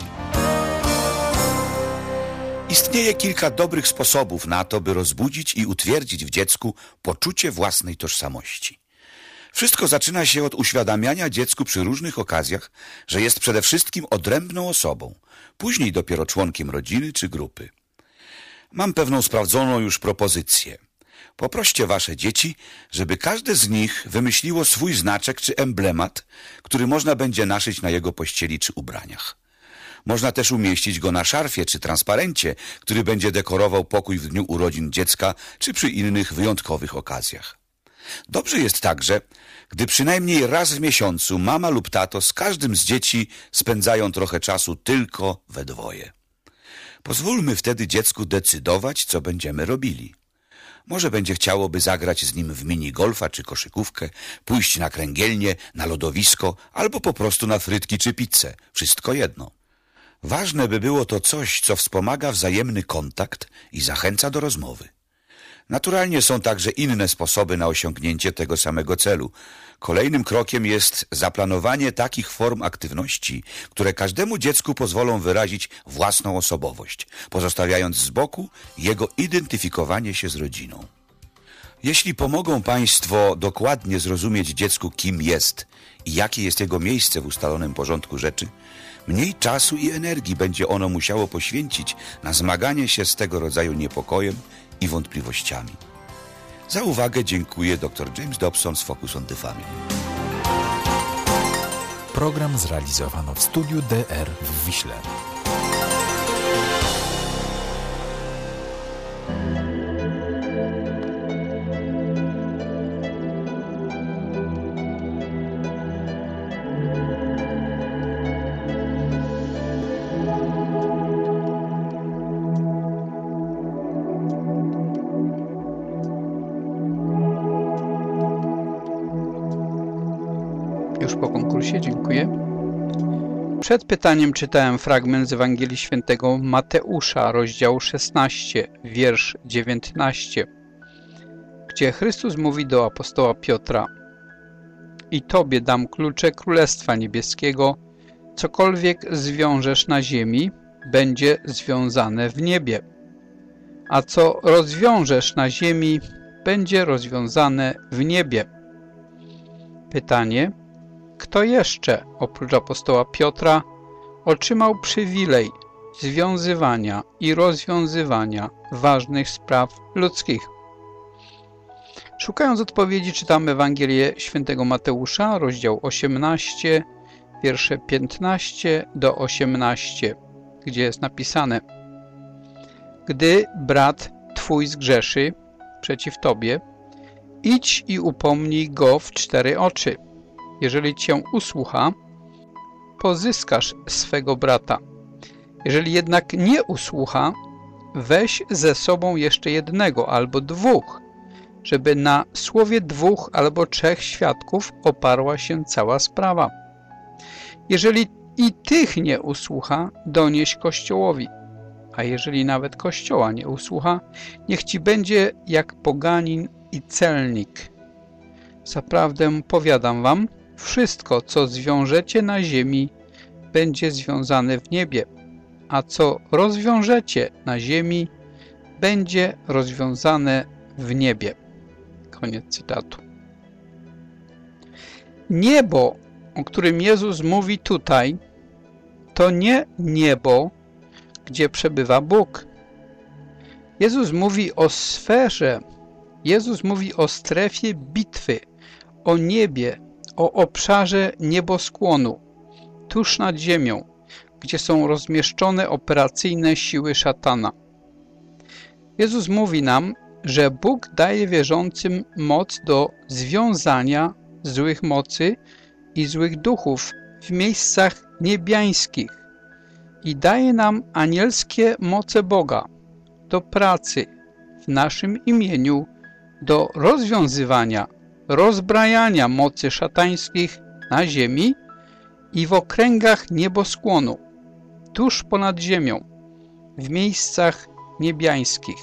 Istnieje kilka dobrych sposobów na to, by rozbudzić i utwierdzić w dziecku poczucie własnej tożsamości. Wszystko zaczyna się od uświadamiania dziecku przy różnych okazjach, że jest przede wszystkim odrębną osobą, później dopiero członkiem rodziny czy grupy. Mam pewną sprawdzoną już propozycję. Poproście wasze dzieci, żeby każde z nich wymyśliło swój znaczek czy emblemat, który można będzie naszyć na jego pościeli czy ubraniach. Można też umieścić go na szarfie czy transparencie, który będzie dekorował pokój w dniu urodzin dziecka czy przy innych wyjątkowych okazjach. Dobrze jest także, gdy przynajmniej raz w miesiącu mama lub tato z każdym z dzieci spędzają trochę czasu tylko we dwoje. Pozwólmy wtedy dziecku decydować, co będziemy robili. Może będzie chciałoby zagrać z nim w minigolfa czy koszykówkę, pójść na kręgielnię, na lodowisko albo po prostu na frytki czy pizzę. Wszystko jedno. Ważne by było to coś, co wspomaga wzajemny kontakt i zachęca do rozmowy. Naturalnie są także inne sposoby na osiągnięcie tego samego celu. Kolejnym krokiem jest zaplanowanie takich form aktywności, które każdemu dziecku pozwolą wyrazić własną osobowość, pozostawiając z boku jego identyfikowanie się z rodziną. Jeśli pomogą Państwo dokładnie zrozumieć dziecku, kim jest i jakie jest jego miejsce w ustalonym porządku rzeczy, mniej czasu i energii będzie ono musiało poświęcić na zmaganie się z tego rodzaju niepokojem i wątpliwościami. Za uwagę dziękuję dr James Dobson z Focus on the Family. Program zrealizowano w studiu DR w Wiśle. Już po konkursie, dziękuję. Przed pytaniem czytałem fragment z Ewangelii Świętego Mateusza, rozdział 16, wiersz 19, gdzie Chrystus mówi do apostoła Piotra: i Tobie dam klucze Królestwa Niebieskiego, cokolwiek zwiążesz na ziemi, będzie związane w niebie, a co rozwiążesz na ziemi, będzie rozwiązane w niebie. Pytanie: kto jeszcze, oprócz apostoła Piotra, otrzymał przywilej związywania i rozwiązywania ważnych spraw ludzkich? Szukając odpowiedzi, czytamy Ewangelię Świętego Mateusza, rozdział 18, wiersze 15 do 18, gdzie jest napisane: gdy brat twój zgrzeszy przeciw tobie, idź i upomnij go w 4 oczy. Jeżeli cię usłucha, pozyskasz swego brata. Jeżeli jednak nie usłucha, weź ze sobą jeszcze jednego albo 2, żeby na słowie 2 albo 3 świadków oparła się cała sprawa. Jeżeli i tych nie usłucha, donieś Kościołowi. A jeżeli nawet Kościoła nie usłucha, niech ci będzie jak poganin i celnik. Zaprawdę powiadam wam, wszystko, co zwiążecie na ziemi, będzie związane w niebie, a co rozwiążecie na ziemi, będzie rozwiązane w niebie. Koniec cytatu. Niebo, o którym Jezus mówi tutaj, to nie niebo, gdzie przebywa Bóg. Jezus mówi o sferze, Jezus mówi o strefie bitwy, o niebie, o obszarze nieboskłonu, tuż nad ziemią, gdzie są rozmieszczone operacyjne siły szatana. Jezus mówi nam, że Bóg daje wierzącym moc do związania złych mocy i złych duchów w miejscach niebiańskich i daje nam anielskie moce Boga do pracy w naszym imieniu, do rozwiązywania, rozbrajania mocy szatańskich na ziemi i w okręgach nieboskłonu, tuż ponad ziemią, w miejscach niebiańskich.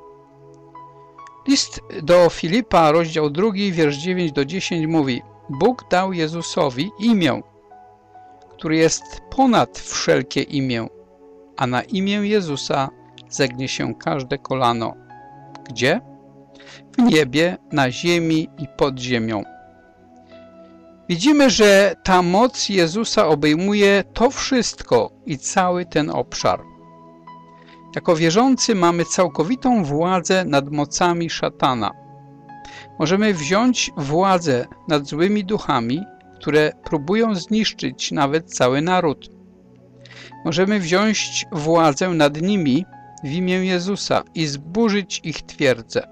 List do Filipa, rozdział 2, wiersz 9 do 10 mówi: Bóg dał Jezusowi imię, które jest ponad wszelkie imię, a na imię Jezusa zegnie się każde kolano. Gdzie? W niebie, na ziemi i pod ziemią. Widzimy, że ta moc Jezusa obejmuje to wszystko i cały ten obszar. Jako wierzący mamy całkowitą władzę nad mocami szatana. Możemy wziąć władzę nad złymi duchami, które próbują zniszczyć nawet cały naród. Możemy wziąć władzę nad nimi w imię Jezusa i zburzyć ich twierdzę.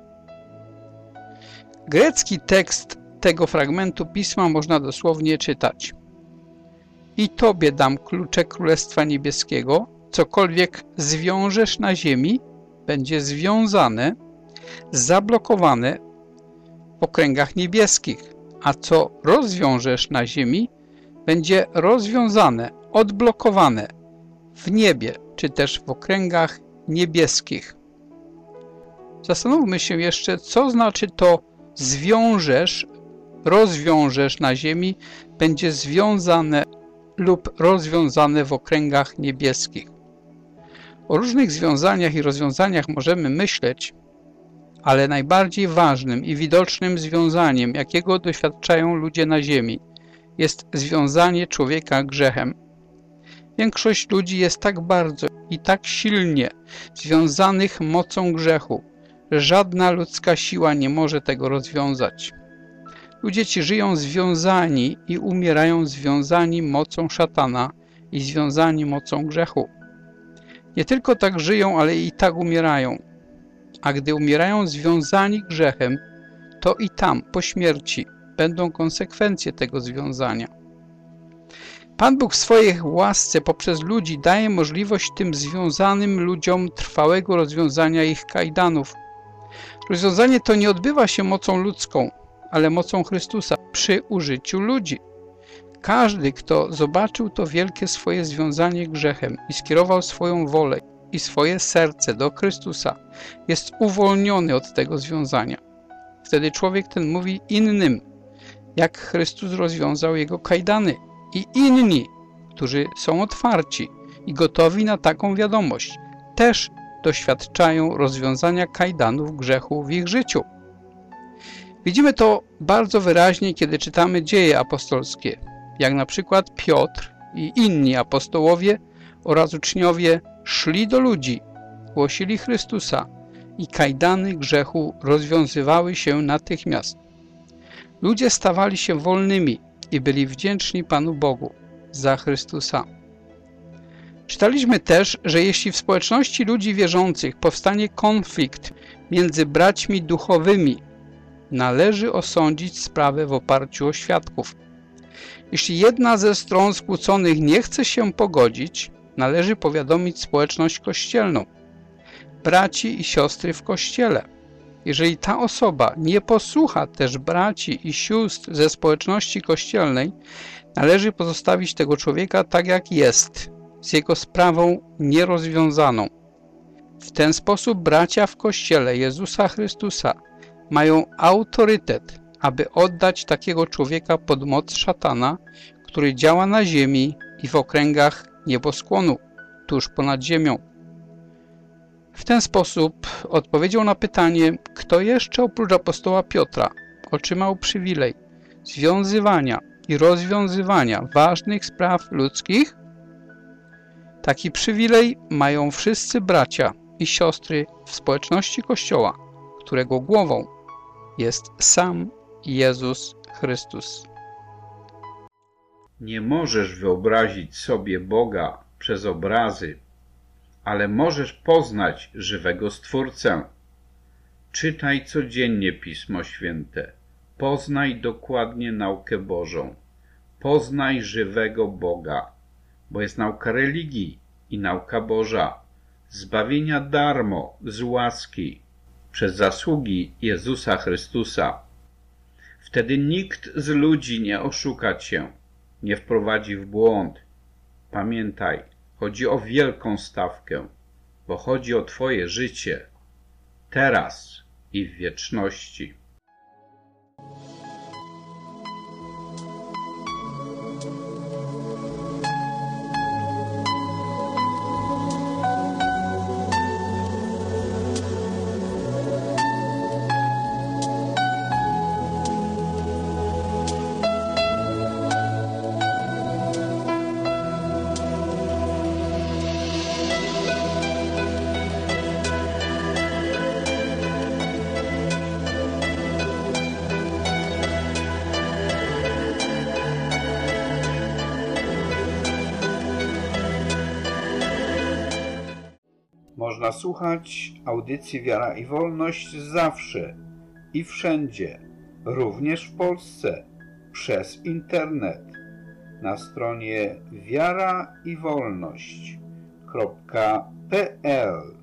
Grecki tekst tego fragmentu pisma można dosłownie czytać: i Tobie dam klucze Królestwa Niebieskiego, cokolwiek zwiążesz na ziemi, będzie związane, zablokowane w okręgach niebieskich, a co rozwiążesz na ziemi, będzie rozwiązane, odblokowane w niebie, czy też w okręgach niebieskich. Zastanówmy się jeszcze, co znaczy to zwiążesz, rozwiążesz na ziemi, będzie związane lub rozwiązane w okręgach niebieskich. O różnych związaniach i rozwiązaniach możemy myśleć, ale najbardziej ważnym i widocznym związaniem, jakiego doświadczają ludzie na ziemi, jest związanie człowieka grzechem. Większość ludzi jest tak bardzo i tak silnie związanych mocą grzechu, że żadna ludzka siła nie może tego rozwiązać. Ludzie ci żyją związani i umierają związani mocą szatana i związani mocą grzechu. Nie tylko tak żyją, ale i tak umierają. A gdy umierają związani grzechem, to i tam, po śmierci, będą konsekwencje tego związania. Pan Bóg w swojej łasce poprzez ludzi daje możliwość tym związanym ludziom trwałego rozwiązania ich kajdanów. Rozwiązanie to nie odbywa się mocą ludzką, ale mocą Chrystusa przy użyciu ludzi. Każdy, kto zobaczył to wielkie swoje związanie grzechem i skierował swoją wolę i swoje serce do Chrystusa, jest uwolniony od tego związania. Wtedy człowiek ten mówi innym, jak Chrystus rozwiązał jego kajdany, i inni, którzy są otwarci i gotowi na taką wiadomość, też doświadczają rozwiązania kajdanów grzechu w ich życiu. Widzimy to bardzo wyraźnie, kiedy czytamy Dzieje apostolskie, jak na przykład Piotr i inni apostołowie oraz uczniowie szli do ludzi, głosili Chrystusa i kajdany grzechu rozwiązywały się natychmiast. Ludzie stawali się wolnymi i byli wdzięczni Panu Bogu za Chrystusa. Czytaliśmy też, że jeśli w społeczności ludzi wierzących powstanie konflikt między braćmi duchowymi, należy osądzić sprawę w oparciu o świadków. Jeśli jedna ze stron skłóconych nie chce się pogodzić, należy powiadomić społeczność kościelną, braci i siostry w kościele. Jeżeli ta osoba nie posłucha też braci i sióstr ze społeczności kościelnej, należy pozostawić tego człowieka tak jak jest, z jego sprawą nierozwiązaną. W ten sposób bracia w kościele Jezusa Chrystusa mają autorytet, aby oddać takiego człowieka pod moc szatana, który działa na ziemi i w okręgach nieboskłonu, tuż ponad ziemią. W ten sposób odpowiedział na pytanie, kto jeszcze oprócz apostoła Piotra otrzymał przywilej związywania i rozwiązywania ważnych spraw ludzkich. Taki przywilej mają wszyscy bracia i siostry w społeczności Kościoła, którego głową jest sam Jezus Chrystus. Nie możesz wyobrazić sobie Boga przez obrazy, ale możesz poznać żywego Stwórcę. Czytaj codziennie Pismo Święte. Poznaj dokładnie naukę Bożą. Poznaj żywego Boga, bo jest nauka religii i nauka Boża, zbawienia darmo, z łaski, przez zasługi Jezusa Chrystusa. Wtedy nikt z ludzi nie oszuka cię, nie wprowadzi w błąd. Pamiętaj, chodzi o wielką stawkę, bo chodzi o twoje życie, teraz i w wieczności. Można słuchać audycji Wiara i Wolność zawsze i wszędzie, również w Polsce, przez internet, na stronie wiaraiwolność.pl.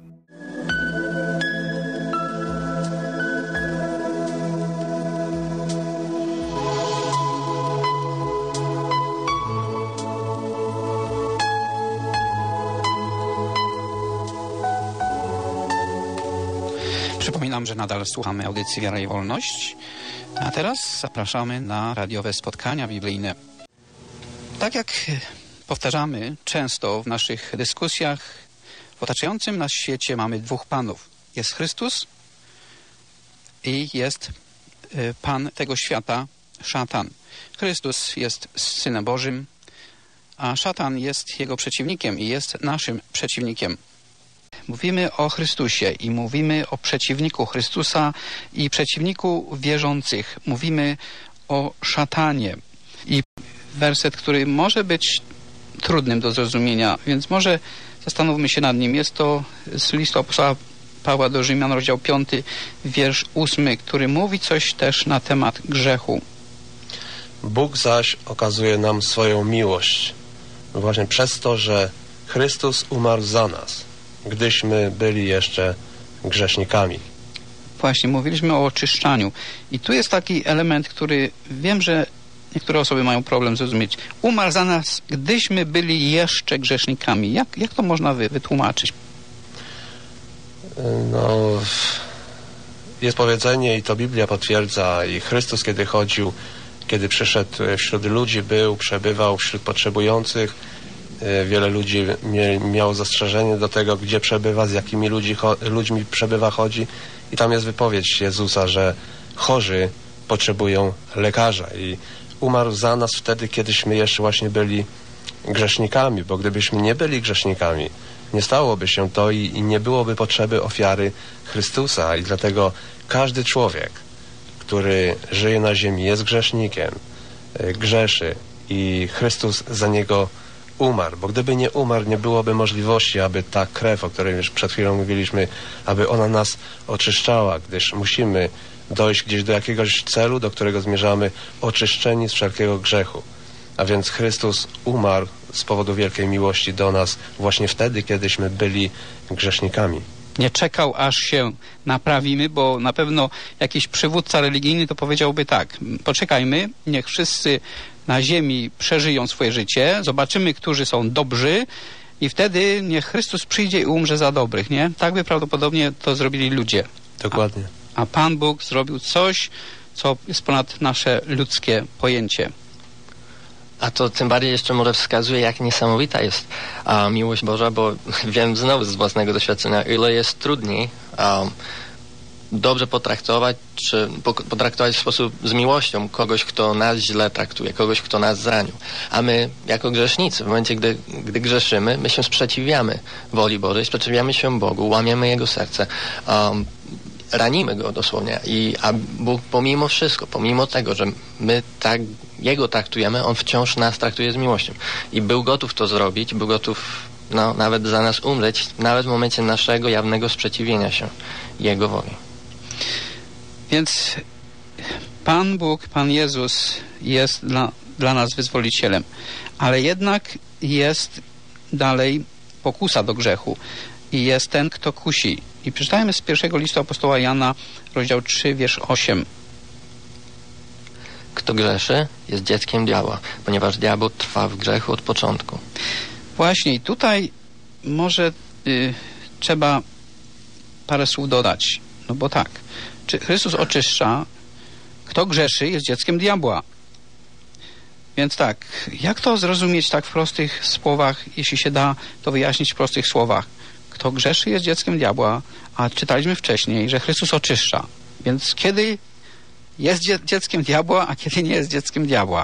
Przypominam, że nadal słuchamy audycji Wiara i Wolność, a teraz zapraszamy na radiowe spotkania biblijne. Tak jak powtarzamy często w naszych dyskusjach, w otaczającym nas świecie mamy dwóch panów. Jest Chrystus i jest Pan tego świata, szatan. Chrystus jest Synem Bożym, a szatan jest jego przeciwnikiem i jest naszym przeciwnikiem. Mówimy o Chrystusie i mówimy o przeciwniku Chrystusa i przeciwniku wierzących. Mówimy o szatanie. I werset, który może być trudnym do zrozumienia, więc może zastanówmy się nad nim. Jest to z listu apostoła Pawła do Rzymian, rozdział 5, wiersz 8, który mówi coś też na temat grzechu. Bóg zaś okazuje nam swoją miłość właśnie przez to, że Chrystus umarł za nas, gdyśmy byli jeszcze grzesznikami. Właśnie, mówiliśmy o oczyszczaniu. I tu jest taki element, który wiem, że niektóre osoby mają problem zrozumieć. Umarł za nas, gdyśmy byli jeszcze grzesznikami. Jak to można wytłumaczyć? No, jest powiedzenie i to Biblia potwierdza, i Chrystus kiedy przyszedł wśród ludzi, przebywał wśród potrzebujących. Wiele ludzi miało zastrzeżenie do tego, gdzie przebywa, z jakimi ludźmi przebywa, chodzi. I tam jest wypowiedź Jezusa, że chorzy potrzebują lekarza. I umarł za nas wtedy, kiedyśmy jeszcze właśnie byli grzesznikami, bo gdybyśmy nie byli grzesznikami, nie stałoby się to i nie byłoby potrzeby ofiary Chrystusa. I dlatego każdy człowiek, który żyje na ziemi, jest grzesznikiem, grzeszy i Chrystus za niego umarł, bo gdyby nie umarł, nie byłoby możliwości, aby ta krew, o której już przed chwilą mówiliśmy, aby ona nas oczyszczała, gdyż musimy dojść gdzieś do jakiegoś celu, do którego zmierzamy, oczyszczeni z wszelkiego grzechu. A więc Chrystus umarł z powodu wielkiej miłości do nas właśnie wtedy, kiedyśmy byli grzesznikami. Nie czekał, aż się naprawimy, bo na pewno jakiś przywódca religijny to powiedziałby tak: poczekajmy, niech wszyscy na ziemi przeżyją swoje życie, zobaczymy, którzy są dobrzy i wtedy niech Chrystus przyjdzie i umrze za dobrych, nie? Tak by prawdopodobnie to zrobili ludzie. Dokładnie. A Pan Bóg zrobił coś, co jest ponad nasze ludzkie pojęcie. A to tym bardziej jeszcze może wskazuje, jak niesamowita jest miłość Boża, bo wiem znowu z własnego doświadczenia, ile jest trudniej dobrze potraktować, czy potraktować w sposób z miłością kogoś, kto nas źle traktuje, kogoś, kto nas zranił. A my, jako grzesznicy, w momencie, gdy grzeszymy, my się sprzeciwiamy woli Bożej, sprzeciwiamy się Bogu, łamiemy Jego serce, ranimy Go dosłownie. A Bóg pomimo wszystko, pomimo tego, że my tak Jego traktujemy, On wciąż nas traktuje z miłością. I był gotów to zrobić, był gotów nawet za nas umrzeć, nawet w momencie naszego jawnego sprzeciwienia się Jego woli. Więc Pan Bóg, Pan Jezus jest dla nas wyzwolicielem, ale jednak jest dalej pokusa do grzechu i jest ten, kto kusi. I przeczytajmy z pierwszego listu apostoła Jana, rozdział 3, wiersz 8. Kto grzeszy, jest dzieckiem diabła, ponieważ diabeł trwa w grzechu od początku. Właśnie i tutaj może trzeba parę słów dodać. No bo tak, czy Chrystus oczyszcza, kto grzeszy, jest dzieckiem diabła. Więc tak, jak to zrozumieć tak w prostych słowach, jeśli się da to wyjaśnić w prostych słowach? Kto grzeszy, jest dzieckiem diabła, a czytaliśmy wcześniej, że Chrystus oczyszcza. Więc kiedy jest dzieckiem diabła, a kiedy nie jest dzieckiem diabła?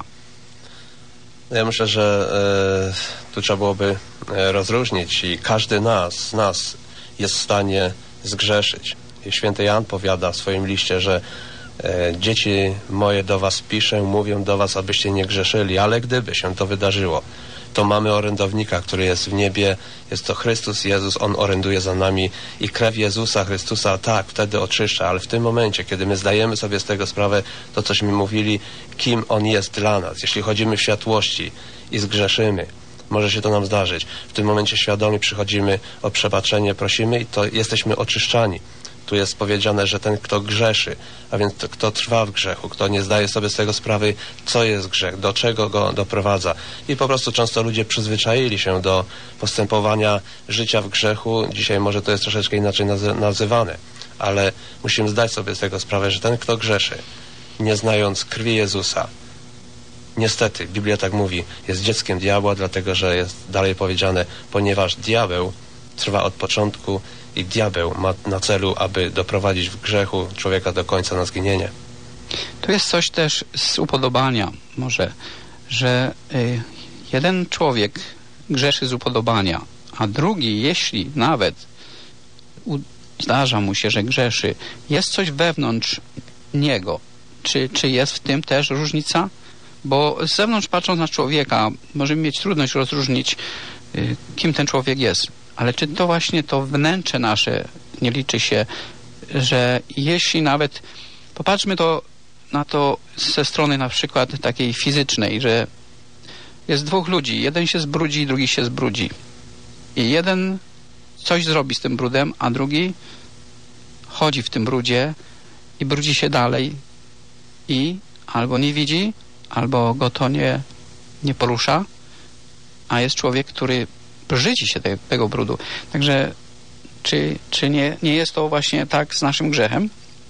Ja myślę, że tu trzeba byłoby rozróżnić i każdy z nas jest w stanie zgrzeszyć. I święty Jan powiada w swoim liście, że dzieci moje do was piszę, mówię do was, abyście nie grzeszyli, ale gdyby się to wydarzyło, to mamy orędownika, który jest w niebie, jest to Chrystus Jezus, On oręduje za nami i krew Jezusa Chrystusa tak, wtedy oczyszcza, ale w tym momencie, kiedy my zdajemy sobie z tego sprawę, to cośmy mówili, kim On jest dla nas. Jeśli chodzimy w światłości i zgrzeszymy, może się to nam zdarzyć. W tym momencie świadomie przychodzimy o przebaczenie, prosimy i to jesteśmy oczyszczani. Tu jest powiedziane, że ten, kto grzeszy, a więc kto trwa w grzechu, kto nie zdaje sobie z tego sprawy, co jest grzech, do czego go doprowadza. I po prostu często ludzie przyzwyczaili się do postępowania życia w grzechu. Dzisiaj może to jest troszeczkę inaczej nazywane, ale musimy zdać sobie z tego sprawę, że ten, kto grzeszy, nie znając krwi Jezusa, niestety, Biblia tak mówi, jest dzieckiem diabła, dlatego że jest dalej powiedziane, ponieważ diabeł trwa od początku i diabeł ma na celu, aby doprowadzić w grzechu człowieka do końca na zginienie. Tu jest coś też z upodobania może, że jeden człowiek grzeszy z upodobania, a drugi, jeśli nawet zdarza mu się, że grzeszy, jest coś wewnątrz niego. Czy jest w tym też różnica? Bo z zewnątrz patrząc na człowieka, możemy mieć trudność rozróżnić, kim ten człowiek jest. Ale czy to właśnie to wnętrze nasze nie liczy się, że jeśli nawet popatrzmy na to ze strony na przykład takiej fizycznej, że jest dwóch ludzi, jeden się zbrudzi, drugi się zbrudzi. I jeden coś zrobi z tym brudem, a drugi chodzi w tym brudzie i brudzi się dalej i albo nie widzi, albo go to nie porusza, a jest człowiek, który brzydzi się tego brudu. Także czy nie jest to właśnie tak z naszym grzechem?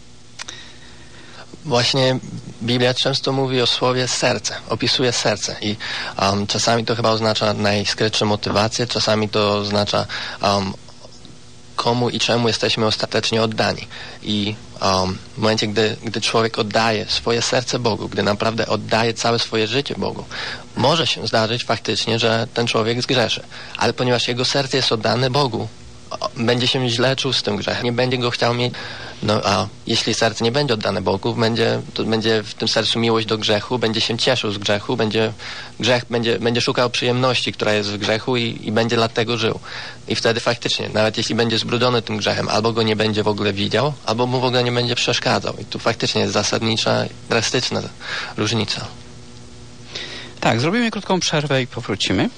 Właśnie Biblia często mówi o słowie serce, opisuje serce i czasami to chyba oznacza najskrytsze motywacje, czasami to oznacza komu i czemu jesteśmy ostatecznie oddani. I w momencie, gdy człowiek oddaje swoje serce Bogu, gdy naprawdę oddaje całe swoje życie Bogu, może się zdarzyć faktycznie, że ten człowiek zgrzeszy. Ale ponieważ jego serce jest oddane Bogu, będzie się źle czuł z tym grzechem, nie będzie go chciał mieć. No a jeśli serce nie będzie oddane Bogu, będzie w tym sercu miłość do grzechu, będzie się cieszył z grzechu, będzie szukał przyjemności, która jest w grzechu i będzie dlatego żył. I wtedy faktycznie, nawet jeśli będzie zbrudzony tym grzechem, albo go nie będzie w ogóle widział, albo mu w ogóle nie będzie przeszkadzał. I tu faktycznie jest zasadnicza, drastyczna różnica. Tak, zrobimy krótką przerwę i powrócimy.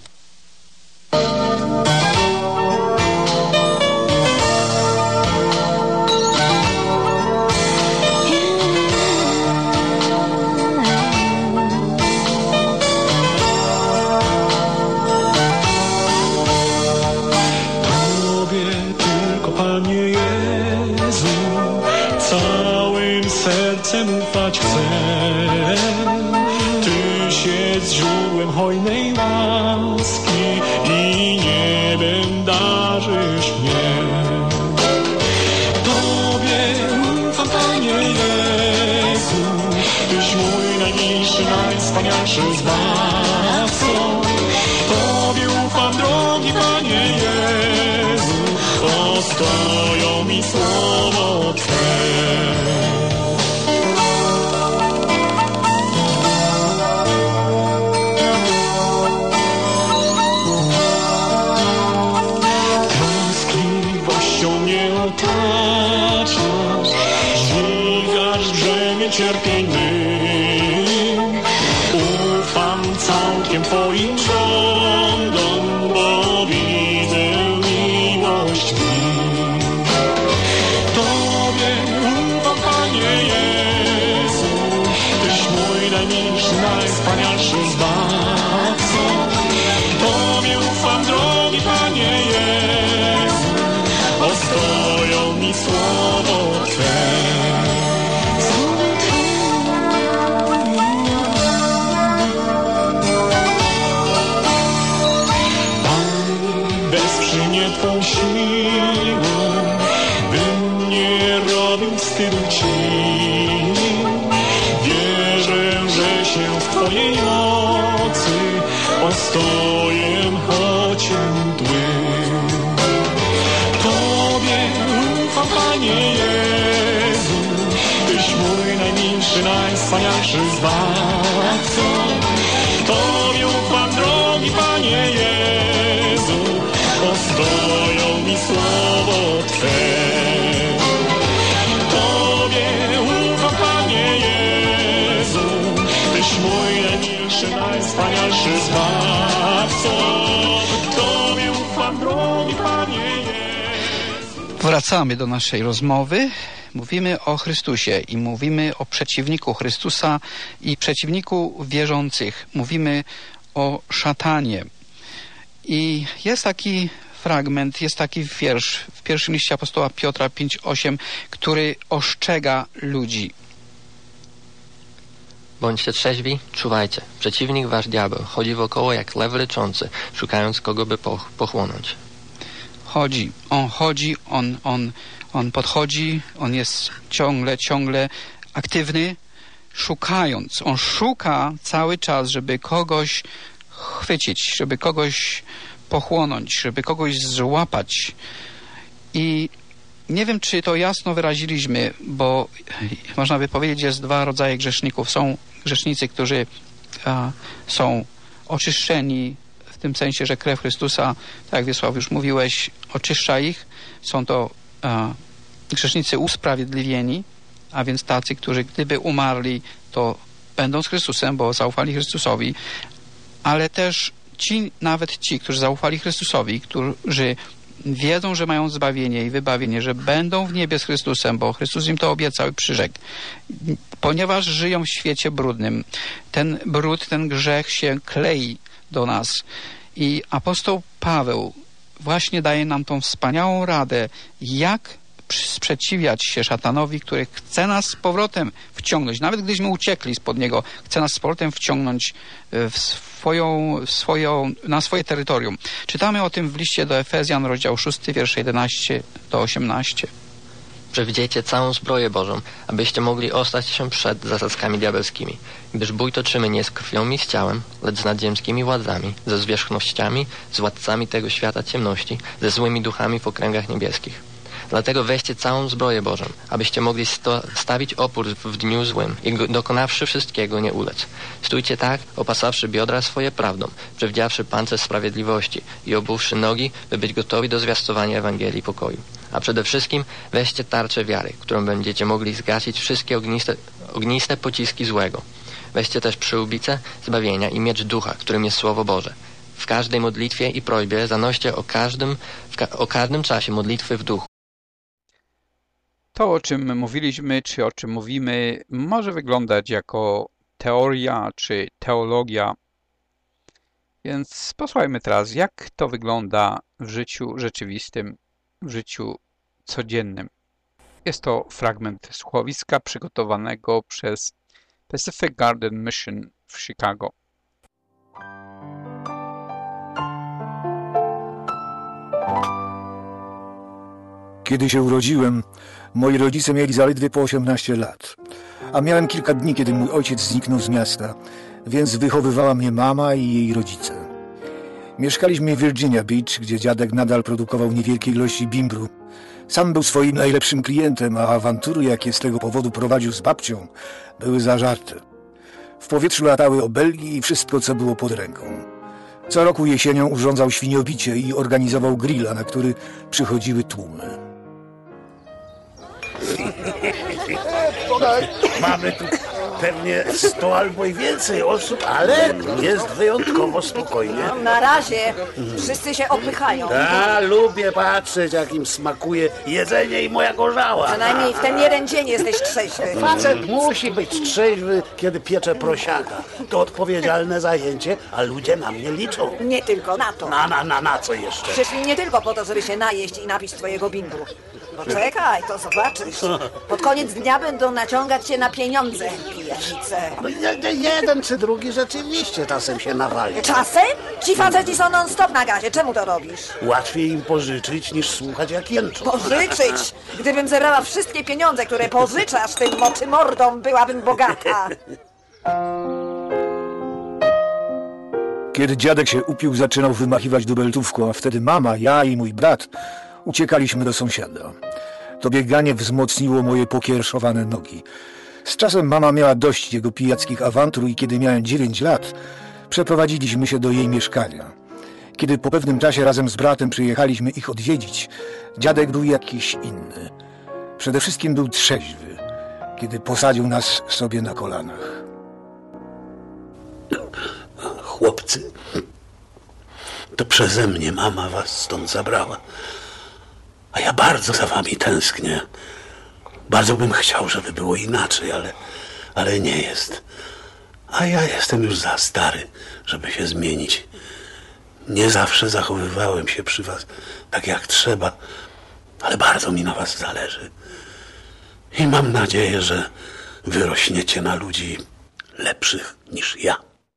Ufać chcę, Tyś źródłem hojnej łaski i niebem darzysz mnie. Tobie ufam, Panie Jezu, Tyś mój najmilszy, najwspanialszy zbawco. Tobie ufam, drogi Panie Jezu, ostoją mi słowo Twe. Cierpień mych, ufam całkiem Twoim rządom, bo widzę miłość w nich. Tobie ufam, Panie Jezu, Tyś mój najmilszy, najwspanialszy zbawco. Tobie ufam, drogi Panie Jezu, ostoją mi słowo Twe. Twą siłą, bym nie robił wstydu Ci. Wierzę, że się w Twojej mocy ostoję, choć mdły. Tobie ufam, Panie Jezu, Tyś mój najmilszy, najwspanialszy zbawco. Tobie ufam, drogi Panie Jezu, ostoją mi słowo Twe. Tobie ufam, Panie Jezu, Tyś mój najmilszy, najwspanialszy zbawco. Tobie ufam, drogi Panie Jezu. Wracamy do naszej rozmowy. Mówimy o Chrystusie i mówimy o przeciwniku Chrystusa i przeciwniku wierzących. Mówimy o szatanie. I jest taki fragment, jest taki wiersz w pierwszym liście apostoła Piotra 5:8, który ostrzega ludzi. Bądźcie trzeźwi, czuwajcie. Przeciwnik wasz diabeł chodzi wokoło jak lew ryczący, szukając kogo by pochłonąć. On podchodzi, on jest ciągle aktywny, szukając. On szuka cały czas, żeby kogoś chwycić, żeby kogoś pochłonąć, żeby kogoś złapać. I nie wiem, czy to jasno wyraziliśmy, bo można by powiedzieć, jest dwa rodzaje grzeszników. Są grzesznicy, którzy są oczyszczeni w tym sensie, że krew Chrystusa, tak jak Wiesław już mówiłeś, oczyszcza ich. Są to grzesznicy usprawiedliwieni, a więc tacy, którzy gdyby umarli, to będą z Chrystusem, bo zaufali Chrystusowi. Ale też nawet ci, którzy zaufali Chrystusowi, którzy wiedzą, że mają zbawienie i wybawienie, że będą w niebie z Chrystusem, bo Chrystus im to obiecał i przyrzekł. Ponieważ żyją w świecie brudnym, ten brud, ten grzech się klei do nas. I apostoł Paweł właśnie daje nam tą wspaniałą radę, jak sprzeciwiać się szatanowi, który chce nas z powrotem wciągnąć. Nawet gdyśmy uciekli spod niego, chce nas z powrotem wciągnąć na swoje terytorium. Czytamy o tym w liście do Efezjan, rozdział 6, wiersze 11 do 18. Przewidziejcie całą zbroję Bożą, abyście mogli ostać się przed zasadzkami diabelskimi. Gdyż bój toczymy nie z krwią i z ciałem, lecz z nadziemskimi władzami, ze zwierzchnościami, z władcami tego świata ciemności, ze złymi duchami w okręgach niebieskich. Dlatego weźcie całą zbroję Bożą, abyście mogli stawić opór w dniu złym i dokonawszy wszystkiego nie ulec. Stójcie tak, opasawszy biodra swoje prawdą, przywdziawszy pancerz sprawiedliwości i obuwszy nogi, by być gotowi do zwiastowania Ewangelii pokoju. A przede wszystkim weźcie tarczę wiary, którą będziecie mogli zgasić wszystkie ogniste pociski złego. Weźcie też przyłbicę zbawienia i miecz ducha, którym jest Słowo Boże. W każdej modlitwie i prośbie zanoście o każdym czasie modlitwy w duchu. To, o czym mówiliśmy, czy o czym mówimy, może wyglądać jako teoria czy teologia. Więc posłuchajmy teraz, jak to wygląda w życiu rzeczywistym, w życiu codziennym. Jest to fragment słuchowiska przygotowanego przez Pacific Garden Mission w Chicago. Kiedy się urodziłem, moi rodzice mieli zaledwie po 18 lat, a miałem kilka dni, kiedy mój ojciec zniknął z miasta, więc wychowywała mnie mama i jej rodzice. Mieszkaliśmy w Virginia Beach, gdzie dziadek nadal produkował niewielkie ilości bimbru. Sam był swoim najlepszym klientem, a awantury, jakie z tego powodu prowadził z babcią, były zażarte. W powietrzu latały obelgi i wszystko, co było pod ręką. Co roku jesienią urządzał świniobicie i organizował grilla, na który przychodziły tłumy. Mamy tu pewnie 100 albo i więcej osób, ale jest wyjątkowo spokojnie. No, na razie wszyscy się opychają. Lubię patrzeć, jak im smakuje jedzenie i moja gorzała. Przynajmniej w ten jeden dzień jesteś trzeźwy. Facet musi być trzeźwy, kiedy piecze prosiaka. To odpowiedzialne zajęcie, a ludzie na mnie liczą. Nie tylko na to. Na co jeszcze? Przyszli nie tylko po to, żeby się najeść i napić twojego bimbru. Poczekaj, to zobaczysz. Pod koniec dnia będą naciągać się na pieniądze, pijanice. No, jeden czy drugi rzeczywiście czasem się nawali. Czasem? Ci faceci są non-stop na gazie. Czemu to robisz? Łatwiej im pożyczyć, niż słuchać, jak jęczą. Pożyczyć? Gdybym zebrała wszystkie pieniądze, które pożyczasz tym moczymordom, byłabym bogata. Kiedy dziadek się upił, zaczynał wymachiwać dubeltówką, a wtedy mama, ja i mój brat uciekaliśmy do sąsiada. To bieganie wzmocniło moje pokiereszowane nogi. Z czasem mama miała dość jego pijackich awantur i kiedy miałem 9 lat, przeprowadziliśmy się do jej mieszkania. Kiedy po pewnym czasie razem z bratem przyjechaliśmy ich odwiedzić, dziadek był jakiś inny. Przede wszystkim był trzeźwy, kiedy posadził nas sobie na kolanach. Chłopcy, to przeze mnie mama was stąd zabrała. A ja bardzo za wami tęsknię. Bardzo bym chciał, żeby było inaczej, ale nie jest. A ja jestem już za stary, żeby się zmienić. Nie zawsze zachowywałem się przy was tak jak trzeba, ale bardzo mi na was zależy. I mam nadzieję, że wyrośniecie na ludzi lepszych niż ja.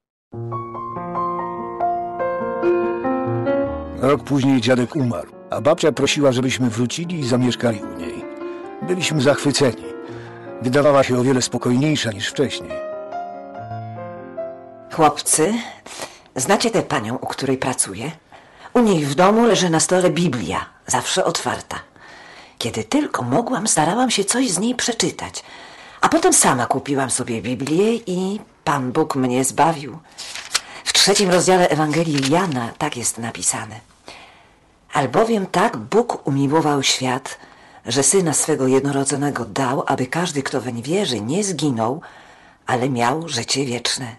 Rok później dziadek umarł, a babcia prosiła, żebyśmy wrócili i zamieszkali u niej. Byliśmy zachwyceni. Wydawała się o wiele spokojniejsza niż wcześniej. Chłopcy, znacie tę panią, u której pracuję? U niej w domu leży na stole Biblia, zawsze otwarta. Kiedy tylko mogłam, starałam się coś z niej przeczytać. A potem sama kupiłam sobie Biblię i Pan Bóg mnie zbawił. W 3. rozdziale Ewangelii Jana tak jest napisane. Albowiem tak Bóg umiłował świat, że Syna swego jednorodzonego dał, aby każdy, kto weń wierzy, nie zginął, ale miał życie wieczne.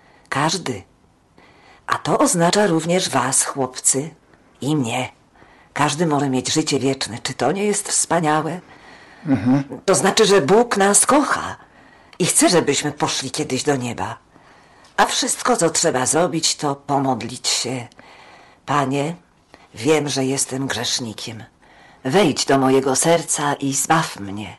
Każdy. A to oznacza również was, chłopcy, i mnie. każdy może mieć życie wieczne. Czy to nie jest wspaniałe? To znaczy, że Bóg nas kocha i chce, żebyśmy poszli kiedyś do nieba. A wszystko, co trzeba zrobić, to pomodlić się. Panie, wiem, że jestem grzesznikiem. Wejdź do mojego serca i zbaw mnie.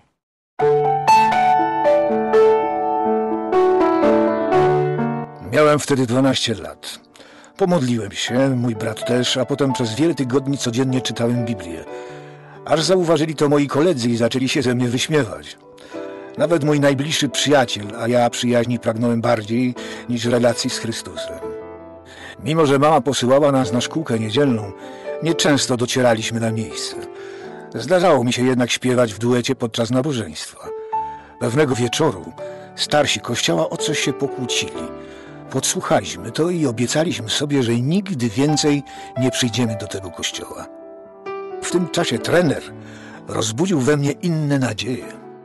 Miałem wtedy 12 lat. Pomodliłem się, mój brat też, a potem przez wiele tygodni codziennie czytałem Biblię. Aż zauważyli to moi koledzy i zaczęli się ze mnie wyśmiewać. Nawet mój najbliższy przyjaciel, a ja przyjaźni pragnąłem bardziej niż relacji z Chrystusem. Mimo że mama posyłała nas na szkółkę niedzielną, nieczęsto docieraliśmy na miejsce. Zdarzało mi się jednak śpiewać w duecie podczas nabożeństwa. Pewnego wieczoru starsi kościoła o coś się pokłócili. Podsłuchaliśmy to i obiecaliśmy sobie, że nigdy więcej nie przyjdziemy do tego kościoła. W tym czasie trener rozbudził we mnie inne nadzieje.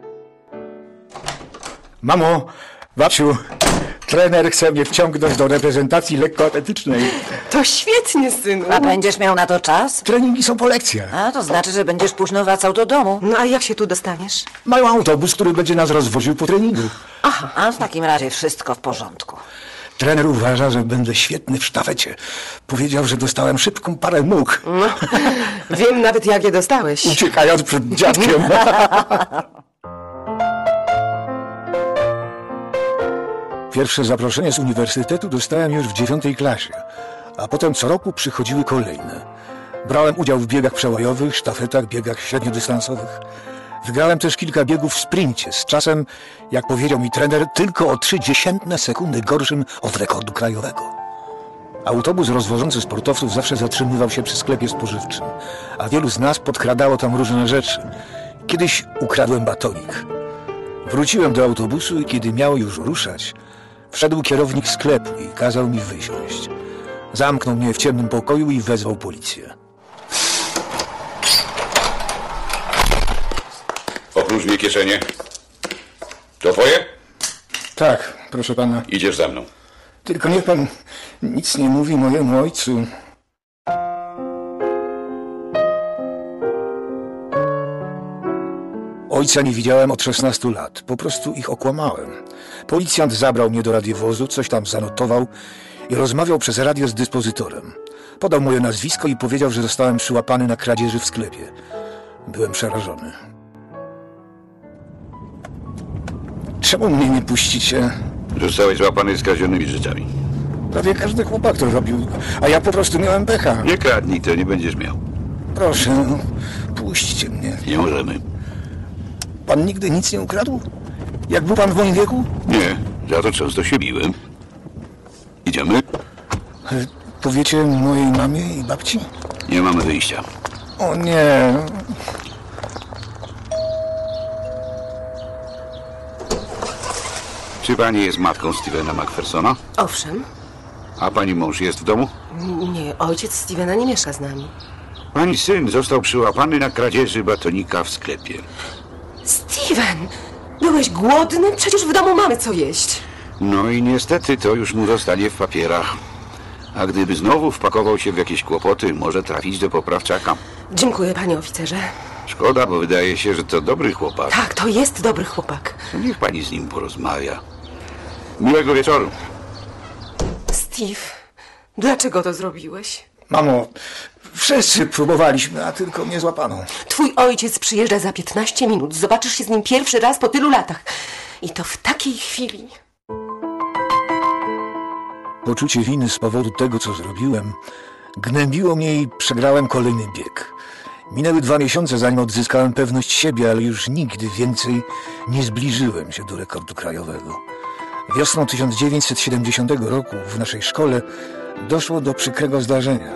Mamo, babciu, trener chce mnie wciągnąć do reprezentacji lekkoatletycznej. To świetnie, synu. A będziesz miał na to czas? Treningi są po lekcjach. A to znaczy, że będziesz późno wracał do domu. No a jak się tu dostaniesz? Mają autobus, który będzie nas rozwoził po treningu. Aha, a w takim razie wszystko w porządku. Trener uważa, że będę świetny w sztafecie. Powiedział, że dostałem szybką parę nóg. No, wiem nawet, jak je dostałeś. Uciekając przed dziadkiem. Pierwsze zaproszenie z uniwersytetu dostałem już w 9. klasie, a potem co roku przychodziły kolejne. Brałem udział w biegach przełajowych, sztafetach, biegach średniodystansowych. Wygrałem też kilka biegów w sprincie, z czasem, jak powiedział mi trener, tylko o 0,3 sekundy gorszym od rekordu krajowego. Autobus rozwożący sportowców zawsze zatrzymywał się przy sklepie spożywczym, a wielu z nas podkradało tam różne rzeczy. Kiedyś ukradłem batonik. Wróciłem do autobusu i kiedy miał już ruszać, wszedł kierownik sklepu i kazał mi wysiąść. Zamknął mnie w ciemnym pokoju i wezwał policję. Oprócz mnie kieszenie. To twoje? Tak, proszę pana. Idziesz za mną. Tylko niech pan nic nie mówi mojemu ojcu. Ojca nie widziałem od 16 lat. Po prostu ich okłamałem. Policjant zabrał mnie do radiowozu, coś tam zanotował i rozmawiał przez radio z dyspozytorem. Podał moje nazwisko i powiedział, że zostałem przyłapany na kradzieży w sklepie. Byłem przerażony. Czemu mnie nie puścicie? Zostałeś złapany z kradzionymi rzeczami. Prawie każdy chłopak to robił, a ja po prostu miałem pecha. Nie kradnij, to nie będziesz miał. Proszę, no, puśćcie mnie. Nie możemy. Pan nigdy nic nie ukradł? Jak był pan w moim wieku? Nie, za to często się biłem. Idziemy? Powiecie mojej mamie i babci? Nie mamy wyjścia. O nie. Czy pani jest matką Stevena McPhersona? Owszem. A pani mąż jest w domu? Nie, ojciec Stevena nie mieszka z nami. Pani syn został przyłapany na kradzieży batonika w sklepie. Steven! Byłeś głodny? Przecież w domu mamy co jeść. No i niestety to już mu zostanie w papierach. A gdyby znowu wpakował się w jakieś kłopoty, może trafić do poprawczaka. Dziękuję, panie oficerze. Szkoda, bo wydaje się, że to dobry chłopak. Tak, to jest dobry chłopak. To niech pani z nim porozmawia. Miłego wieczoru. Steve, dlaczego to zrobiłeś? Mamo, wszyscy próbowaliśmy, a tylko mnie złapano. Twój ojciec przyjeżdża za 15 minut. Zobaczysz się z nim pierwszy raz po tylu latach. I to w takiej chwili. Poczucie winy z powodu tego, co zrobiłem, gnębiło mnie i przegrałem kolejny bieg. Minęły 2 miesiące, zanim odzyskałem pewność siebie, ale już nigdy więcej nie zbliżyłem się do rekordu krajowego. Wiosną 1970 roku w naszej szkole doszło do przykrego zdarzenia.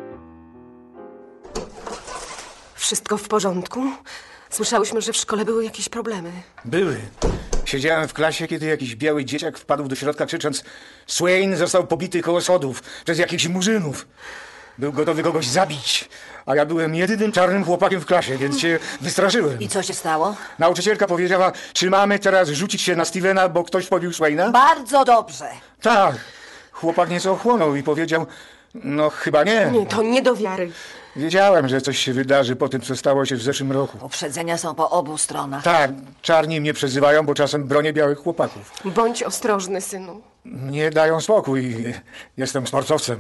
Wszystko w porządku? Słyszałyśmy, że w szkole były jakieś problemy. Były. Siedziałem w klasie, kiedy jakiś biały dzieciak wpadł do środka, krzycząc: Swain został pobity koło schodów przez jakichś murzynów. Był gotowy kogoś zabić, a ja byłem jedynym czarnym chłopakiem w klasie, więc się wystraszyłem. I co się stało? Nauczycielka powiedziała: czy mamy teraz rzucić się na Stevena, bo ktoś pobił Swaina? Bardzo dobrze. Tak. Chłopak nieco ochłonął i powiedział: no chyba nie. Nie, to nie do wiary. Wiedziałem, że coś się wydarzy po tym, co stało się w zeszłym roku. Uprzedzenia są po obu stronach. Tak, czarni mnie przezywają, bo czasem bronię białych chłopaków. Bądź ostrożny, synu. Nie dają spokój. Jestem sportowcem.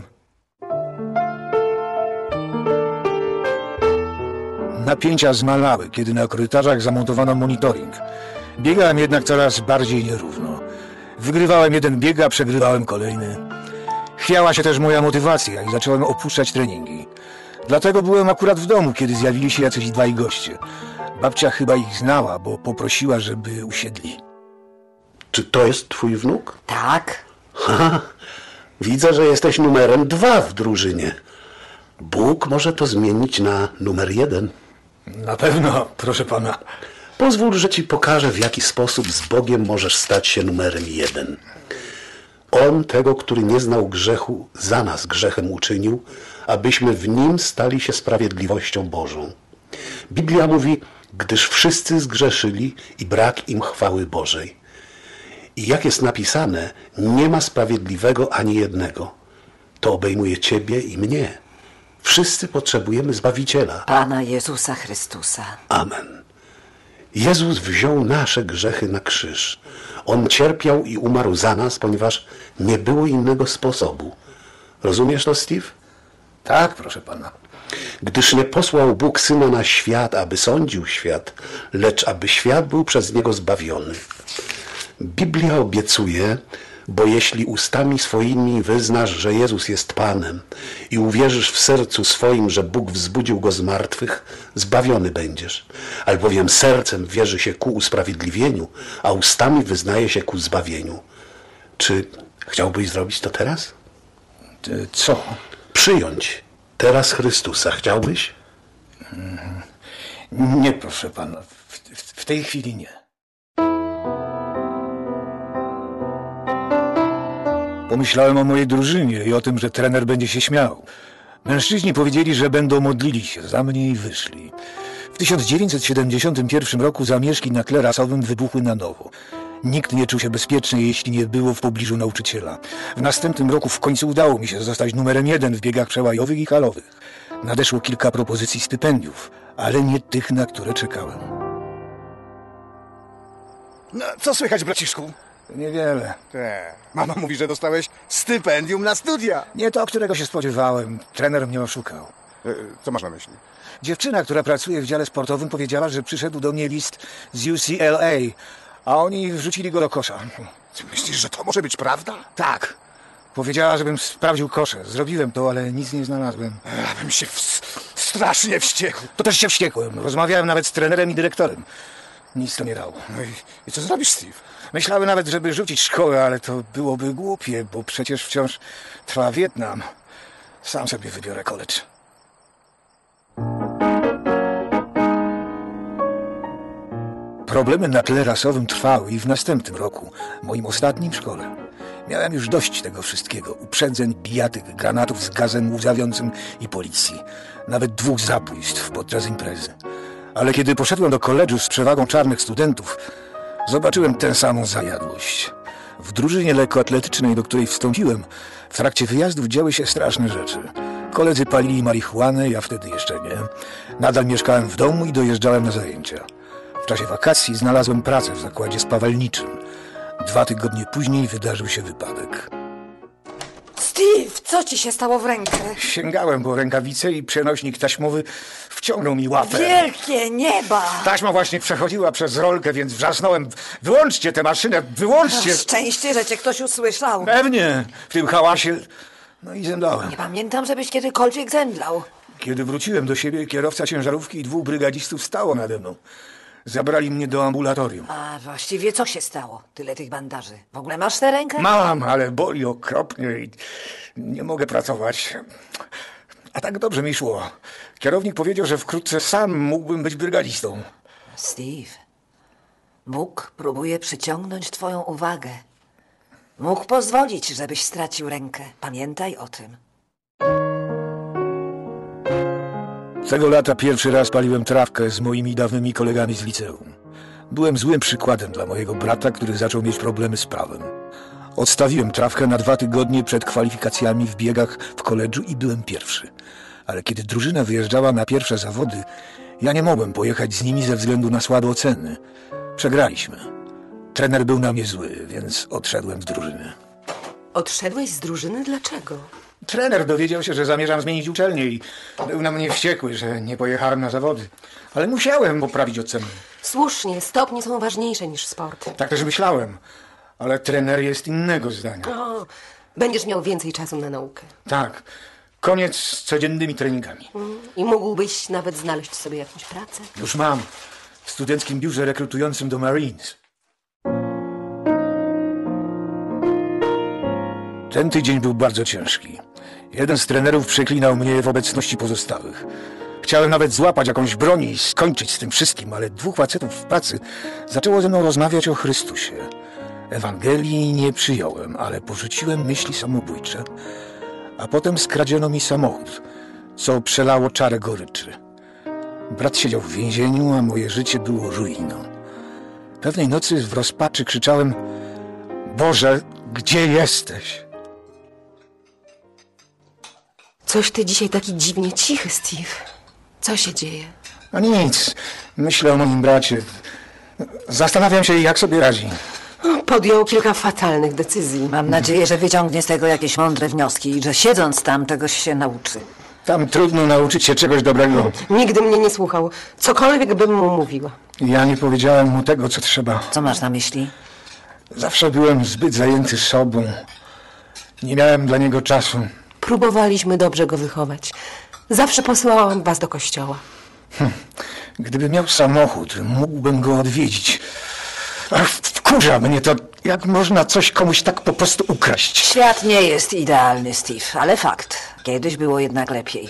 Napięcia zmalały, kiedy na korytarzach zamontowano monitoring. Biegałem jednak coraz bardziej nierówno. Wygrywałem jeden bieg, a przegrywałem kolejny. Chwiała się też moja motywacja i zacząłem opuszczać treningi. Dlatego byłem akurat w domu, kiedy zjawili się jacyś dwaj goście. Babcia chyba ich znała, bo poprosiła, żeby usiedli. Czy to jest twój wnuk? Tak. Ha, widzę, że jesteś numerem 2 w drużynie. Bóg może to zmienić na numer 1. Na pewno, proszę pana. Pozwól, że ci pokażę, w jaki sposób z Bogiem możesz stać się numerem 1. On tego, który nie znał grzechu, za nas grzechem uczynił, abyśmy w nim stali się sprawiedliwością Bożą. Biblia mówi, gdyż wszyscy zgrzeszyli i brak im chwały Bożej. I jak jest napisane, nie ma sprawiedliwego ani jednego. To obejmuje ciebie i mnie. Wszyscy potrzebujemy Zbawiciela. Pana Jezusa Chrystusa. Amen. Jezus wziął nasze grzechy na krzyż. On cierpiał i umarł za nas, ponieważ nie było innego sposobu. Rozumiesz to, Steve? Tak, proszę pana. Gdyż nie posłał Bóg Syna na świat, aby sądził świat, lecz aby świat był przez Niego zbawiony. Biblia obiecuje, bo jeśli ustami swoimi wyznasz, że Jezus jest Panem i uwierzysz w sercu swoim, że Bóg wzbudził Go z martwych, zbawiony będziesz. Albowiem sercem wierzy się ku usprawiedliwieniu, a ustami wyznaje się ku zbawieniu. Czy chciałbyś zrobić to teraz? Co? Przyjąć teraz Chrystusa. Chciałbyś? Nie, proszę pana. W tej chwili nie. Pomyślałem o mojej drużynie i o tym, że trener będzie się śmiał. Mężczyźni powiedzieli, że będą modlili się za mnie i wyszli. W 1971 roku zamieszki na tle rasowym wybuchły na nowo. Nikt nie czuł się bezpiecznie, jeśli nie było w pobliżu nauczyciela. W następnym roku w końcu udało mi się zostać numerem 1 w biegach przełajowych i halowych. Nadeszło kilka propozycji stypendiów, ale nie tych, na które czekałem. No, co słychać, braciszku? Niewiele. Mama mówi, że dostałeś stypendium na studia. Nie to, którego się spodziewałem. Trener mnie oszukał. Co masz na myśli? Dziewczyna, która pracuje w dziale sportowym, powiedziała, że przyszedł do mnie list z UCLA, a oni wrzucili go do kosza. Ty myślisz, że to może być prawda? Tak. Powiedziała, żebym sprawdził kosze. Zrobiłem to, ale nic nie znalazłem. Ja bym się strasznie wściekł. To też się wściekłem. Rozmawiałem nawet z trenerem i dyrektorem. Nic to nie dało. No i co zrobisz, Steve? Myślałem nawet, żeby rzucić szkołę, ale to byłoby głupie, bo przecież wciąż trwa Wietnam. Sam sobie wybiorę college. Problemy na tle rasowym trwały i w następnym roku, moim ostatnim w szkole. Miałem już dość tego wszystkiego. Uprzedzeń, bijatyk, granatów z gazem łzawiącym i policji. Nawet 2 zabójstw podczas imprezy. Ale kiedy poszedłem do koledżu z przewagą czarnych studentów, zobaczyłem tę samą zajadłość. W drużynie lekkoatletycznej, do której wstąpiłem, w trakcie wyjazdów działy się straszne rzeczy. Koledzy palili marihuanę, ja wtedy jeszcze nie. Nadal mieszkałem w domu i dojeżdżałem na zajęcia. W czasie wakacji znalazłem pracę w zakładzie spawalniczym. 2 tygodnie później wydarzył się wypadek. Steve, co ci się stało w rękę? Sięgałem po rękawice i przenośnik taśmowy wciągnął mi łapę. Wielkie nieba! Taśma właśnie przechodziła przez rolkę, więc wrzasnąłem: wyłączcie tę maszynę, wyłączcie! Szczęście, że cię ktoś usłyszał. Pewnie, w tym hałasie. No i zemdlałem. Nie pamiętam, żebyś kiedykolwiek zemdlał. Kiedy wróciłem do siebie, kierowca ciężarówki i 2 brygadzistów stało nade mną. Zabrali mnie do ambulatorium. A właściwie co się stało? Tyle tych bandaży. W ogóle masz tę rękę? Mam, ale boli okropnie i nie mogę pracować. A tak dobrze mi szło. Kierownik powiedział, że wkrótce sam mógłbym być brygadzistą. Steve, Bóg próbuje przyciągnąć twoją uwagę. Mógł pozwolić, żebyś stracił rękę. Pamiętaj o tym. Tego lata pierwszy raz paliłem trawkę z moimi dawnymi kolegami z liceum. Byłem złym przykładem dla mojego brata, który zaczął mieć problemy z prawem. Odstawiłem trawkę na 2 tygodnie przed kwalifikacjami w biegach w koledżu i byłem pierwszy. Ale kiedy drużyna wyjeżdżała na pierwsze zawody, ja nie mogłem pojechać z nimi ze względu na słabe oceny. Przegraliśmy. Trener był na mnie zły, więc odszedłem z drużyny. Odszedłeś z drużyny? Dlaczego? Trener dowiedział się, że zamierzam zmienić uczelnię i był na mnie wściekły, że nie pojechałem na zawody. Ale musiałem poprawić oceny. Słusznie, stopnie są ważniejsze niż sport. Tak też myślałem, ale trener jest innego zdania. O, będziesz miał więcej czasu na naukę. Tak, koniec z codziennymi treningami. I mógłbyś nawet znaleźć sobie jakąś pracę. Już mam, w studenckim biurze rekrutującym do Marines. Ten tydzień był bardzo ciężki. Jeden z trenerów przeklinał mnie w obecności pozostałych. Chciałem nawet złapać jakąś broń i skończyć z tym wszystkim, ale dwóch facetów w pracy zaczęło ze mną rozmawiać o Chrystusie. Ewangelii nie przyjąłem, ale porzuciłem myśli samobójcze, a potem skradziono mi samochód, co przelało czarę goryczy. Brat siedział w więzieniu, a moje życie było ruiną. Pewnej nocy w rozpaczy krzyczałem: Boże, gdzie jesteś? Coś ty dzisiaj taki dziwnie cichy, Steve. Co się dzieje? A nic. Myślę o moim bracie. Zastanawiam się, jak sobie radzi. Podjął kilka fatalnych decyzji. Mam nadzieję, że wyciągnie z tego jakieś mądre wnioski i że siedząc tam czegoś się nauczy. Tam trudno nauczyć się czegoś dobrego. Nigdy mnie nie słuchał. Cokolwiek bym mu mówiła. Ja nie powiedziałem mu tego, co trzeba. Co masz na myśli? Zawsze byłem zbyt zajęty sobą. Nie miałem dla niego czasu. Próbowaliśmy dobrze go wychować. Zawsze posyłałam was do kościoła. Gdyby miał samochód, mógłbym go odwiedzić. Ach, wkurza mnie to, jak można coś komuś tak po prostu ukraść. Świat nie jest idealny, Steve, ale fakt. Kiedyś było jednak lepiej.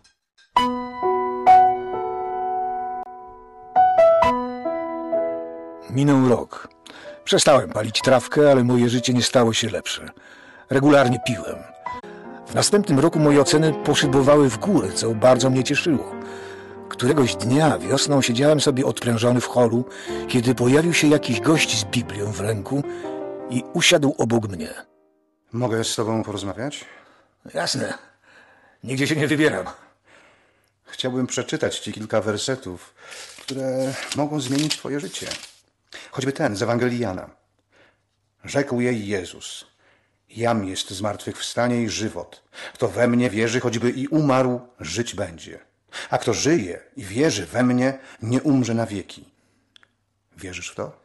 Minął rok. Przestałem palić trawkę, ale moje życie nie stało się lepsze. Regularnie piłem. W następnym roku moje oceny poszybowały w górę, co bardzo mnie cieszyło. Któregoś dnia wiosną siedziałem sobie odprężony w holu, kiedy pojawił się jakiś gość z Biblią w ręku i usiadł obok mnie. Mogę z tobą porozmawiać? Jasne. Nigdzie się nie wybieram. Chciałbym przeczytać ci kilka wersetów, które mogą zmienić twoje życie. Choćby ten z Ewangelii Jana. Rzekł jej Jezus: Jam jest zmartwychwstanie i żywot. Kto we mnie wierzy, choćby i umarł, żyć będzie. A kto żyje i wierzy we mnie, nie umrze na wieki. Wierzysz w to?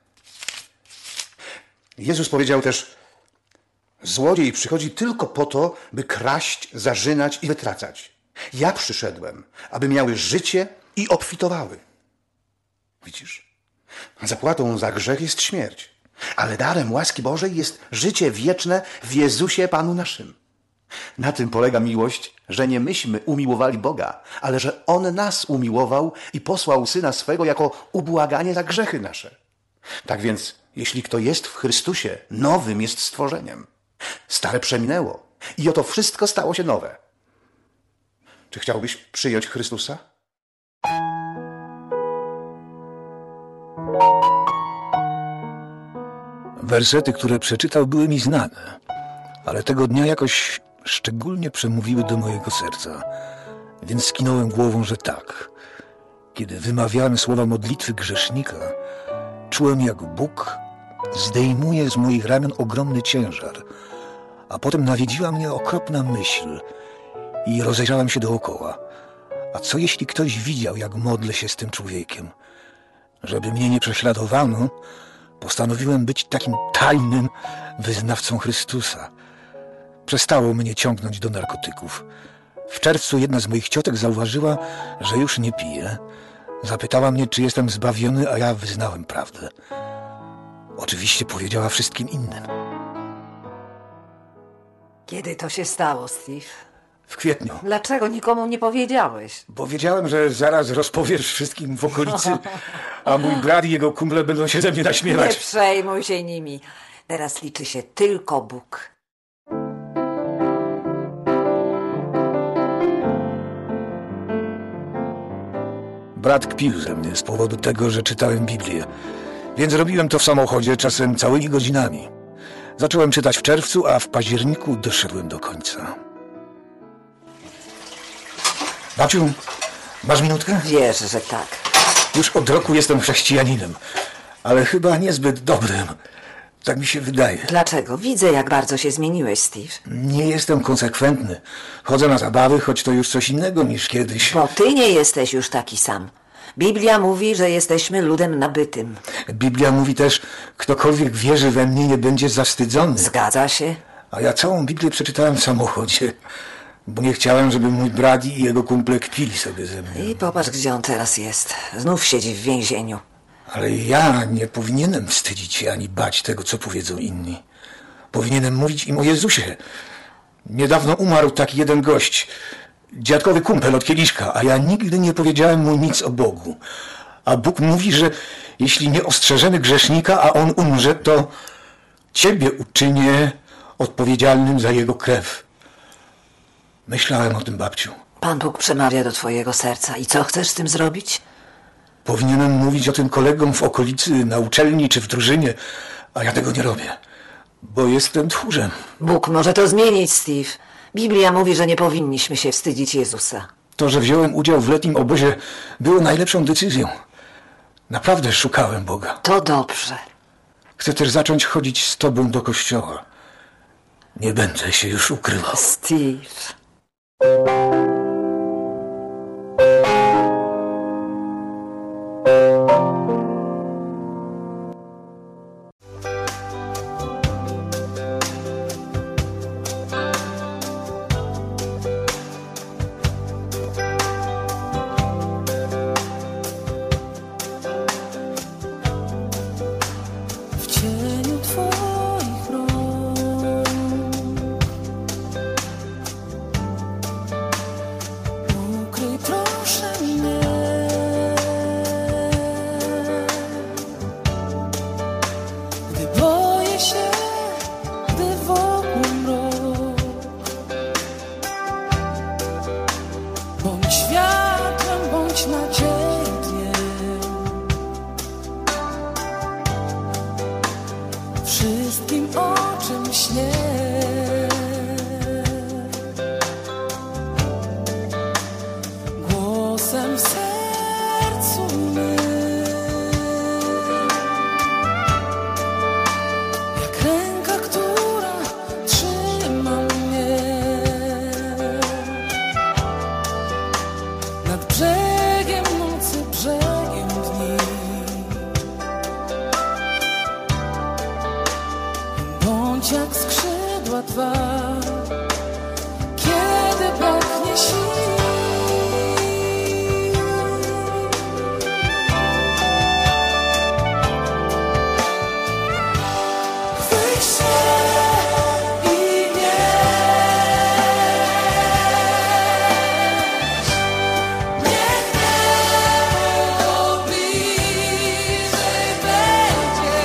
Jezus powiedział też: Złodziej przychodzi tylko po to, by kraść, zarzynać i wytracać. Ja przyszedłem, aby miały życie i obfitowały. Widzisz? Zapłatą za grzech jest śmierć, ale darem łaski Bożej jest życie wieczne w Jezusie Panu naszym. Na tym polega miłość, że nie myśmy umiłowali Boga, ale że On nas umiłował i posłał Syna swego jako ubłaganie za grzechy nasze. Tak więc, jeśli kto jest w Chrystusie, nowym jest stworzeniem. Stare przeminęło i oto wszystko stało się nowe. Czy chciałbyś przyjąć Chrystusa? Wersety, które przeczytał, były mi znane, ale tego dnia jakoś szczególnie przemówiły do mojego serca, więc skinąłem głową, że tak. Kiedy wymawiałem słowa modlitwy grzesznika, czułem, jak Bóg zdejmuje z moich ramion ogromny ciężar, a potem nawiedziła mnie okropna myśl i rozejrzałem się dookoła. A co jeśli ktoś widział, jak modlę się z tym człowiekiem? Żeby mnie nie prześladowano, postanowiłem być takim tajnym wyznawcą Chrystusa. Przestało mnie ciągnąć do narkotyków. W czerwcu jedna z moich ciotek zauważyła, że już nie piję. Zapytała mnie, czy jestem zbawiony, a ja wyznałem prawdę. Oczywiście powiedziała wszystkim innym. Kiedy to się stało, Steve? W kwietniu. Dlaczego nikomu nie powiedziałeś? Bo wiedziałem, że zaraz rozpowiesz wszystkim w okolicy, a mój brat i jego kumple będą się ze mnie naśmiewać. Nie przejmuj się nimi. Teraz liczy się tylko Bóg. Brat kpił ze mnie z powodu tego, że czytałem Biblię, więc robiłem to w samochodzie, czasem całymi godzinami. Zacząłem czytać w czerwcu, a w październiku doszedłem do końca. Babciu, masz minutkę? Wiesz, że tak. Już od roku jestem chrześcijaninem, ale chyba niezbyt dobrym. Tak mi się wydaje. Dlaczego? Widzę, jak bardzo się zmieniłeś, Steve. Nie jestem konsekwentny. Chodzę na zabawy, choć to już coś innego niż kiedyś. Bo ty nie jesteś już taki sam. Biblia mówi, że jesteśmy ludem nabytym. Biblia mówi też, ktokolwiek wierzy we mnie, nie będzie zawstydzony. Zgadza się. A ja całą Biblię przeczytałem w samochodzie, bo nie chciałem, żeby mój brat i jego kumple kpili sobie ze mnie. I popatrz, gdzie on teraz jest. Znów siedzi w więzieniu. Ale ja nie powinienem wstydzić się ani bać tego, co powiedzą inni. Powinienem mówić im o Jezusie. Niedawno umarł taki jeden gość, dziadkowy kumpel od kieliszka, a ja nigdy nie powiedziałem mu nic o Bogu. A Bóg mówi, że jeśli nie ostrzeżemy grzesznika, a on umrze, to ciebie uczynię odpowiedzialnym za jego krew. Myślałem o tym, babciu. Pan Bóg przemawia do twojego serca. I co chcesz z tym zrobić? Powinienem mówić o tym kolegom w okolicy, na uczelni czy w drużynie, a ja tego nie robię, bo jestem tchórzem. Bóg może to zmienić, Steve. Biblia mówi, że nie powinniśmy się wstydzić Jezusa. To, że wziąłem udział w letnim obozie, było najlepszą decyzją. Naprawdę szukałem Boga. To dobrze. Chcę też zacząć chodzić z tobą do kościoła. Nie będę się już ukrywał. Steve. Wszystkim, o czym śnię, głosem w sercu mym, jak ręka, która trzyma mnie nad brzegiem nocy, brzegiem dni. Bądź jak skrzydła Twa, kiedy braknie sił. Chwyć się i niech niebo bliżej będzie.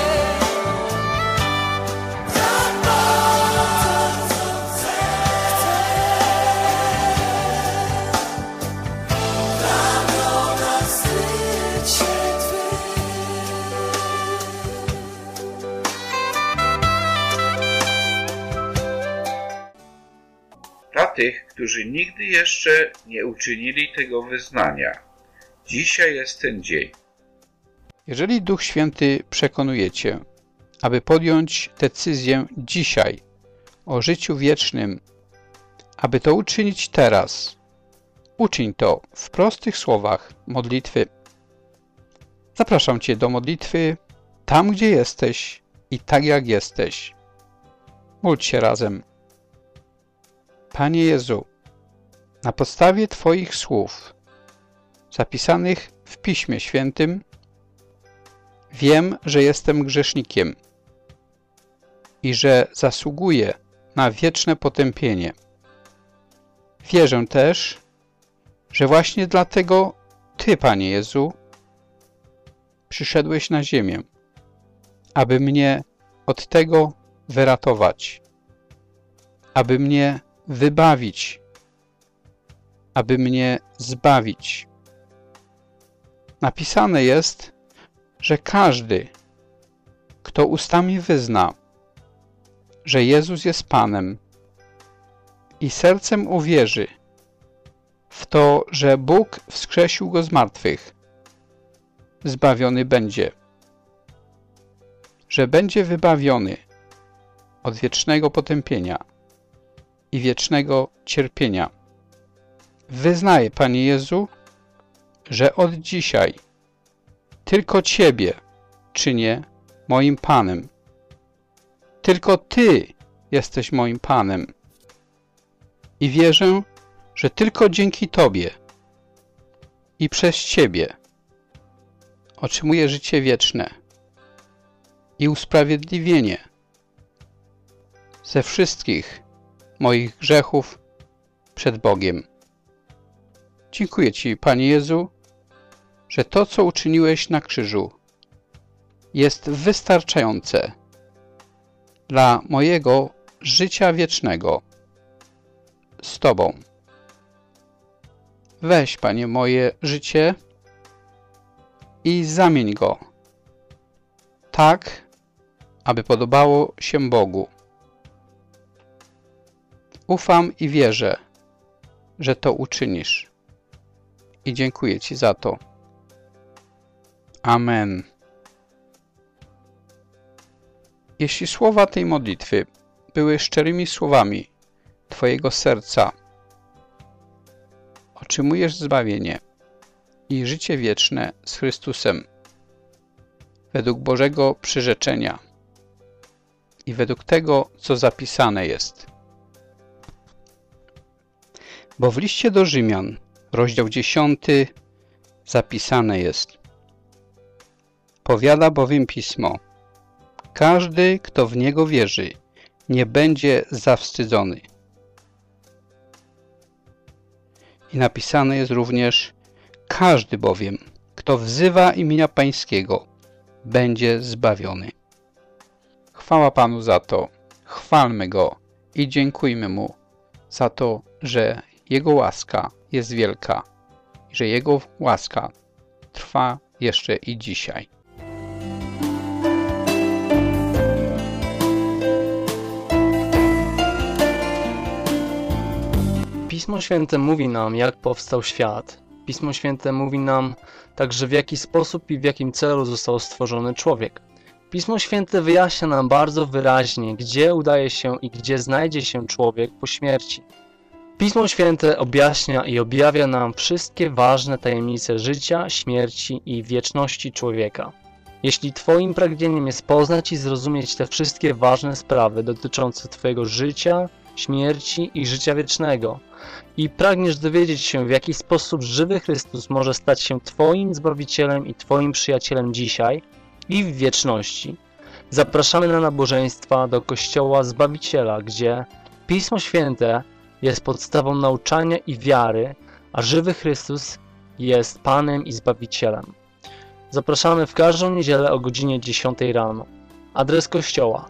Dla tych, którzy nigdy jeszcze nie uczynili tego wyznania, dzisiaj jest ten dzień. Jeżeli Duch Święty przekonuje Cię, aby podjąć decyzję dzisiaj o życiu wiecznym, aby to uczynić teraz, uczyń to w prostych słowach modlitwy. Zapraszam Cię do modlitwy tam, gdzie jesteś i tak jak jesteś. Módl się razem. Panie Jezu, na podstawie Twoich słów zapisanych w Piśmie Świętym wiem, że jestem grzesznikiem i że zasługuję na wieczne potępienie. Wierzę też, że właśnie dlatego Ty, Panie Jezu, przyszedłeś na ziemię, aby mnie od tego wyratować, aby mnie wybawić, aby mnie zbawić. Napisane jest, że każdy, kto ustami wyzna, że Jezus jest Panem i sercem uwierzy w to, że Bóg wskrzesił go z martwych, zbawiony będzie, że będzie wybawiony od wiecznego potępienia i wiecznego cierpienia. Wyznaję, Panie Jezu, że od dzisiaj tylko Ciebie czynię moim Panem. Tylko Ty jesteś moim Panem. I wierzę, że tylko dzięki Tobie i przez Ciebie otrzymuję życie wieczne i usprawiedliwienie ze wszystkich moich grzechów przed Bogiem. Dziękuję Ci, Panie Jezu, że to, co uczyniłeś na krzyżu, jest wystarczające dla mojego życia wiecznego z Tobą. Weź, Panie, moje życie i zamień go tak, aby podobało się Bogu. Ufam i wierzę, że to uczynisz. I dziękuję Ci za to. Amen. Jeśli słowa tej modlitwy były szczerymi słowami Twojego serca, otrzymujesz zbawienie i życie wieczne z Chrystusem według Bożego przyrzeczenia i według tego, co zapisane jest. Bo w liście do Rzymian, rozdział 10, zapisane jest: powiada bowiem Pismo: każdy, kto w Niego wierzy, nie będzie zawstydzony. I napisane jest również: każdy bowiem, kto wzywa imienia Pańskiego, będzie zbawiony. Chwała Panu za to, chwalmy Go i dziękujmy Mu za to, że Jego łaska jest wielka i że Jego łaska trwa jeszcze i dzisiaj. Pismo Święte mówi nam, jak powstał świat. Pismo Święte mówi nam także, w jaki sposób i w jakim celu został stworzony człowiek. Pismo Święte wyjaśnia nam bardzo wyraźnie, gdzie udaje się i gdzie znajdzie się człowiek po śmierci. Pismo Święte objaśnia i objawia nam wszystkie ważne tajemnice życia, śmierci i wieczności człowieka. Jeśli Twoim pragnieniem jest poznać i zrozumieć te wszystkie ważne sprawy dotyczące Twojego życia, śmierci i życia wiecznego i pragniesz dowiedzieć się, w jaki sposób żywy Chrystus może stać się Twoim Zbawicielem i Twoim przyjacielem dzisiaj i w wieczności, zapraszamy na nabożeństwa do Kościoła Zbawiciela, gdzie Pismo Święte jest podstawą nauczania i wiary, a żywy Chrystus jest Panem i Zbawicielem. Zapraszamy w każdą niedzielę o godzinie 10 rano. Adres kościoła: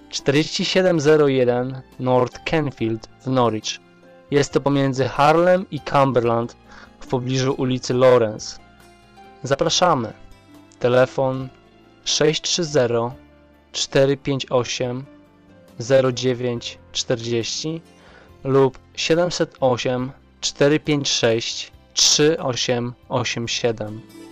4701 North Kenfield w Norwich. Jest to pomiędzy Harlem i Cumberland w pobliżu ulicy Lawrence. Zapraszamy. Telefon 630 458 0940 lub 708 456 3887.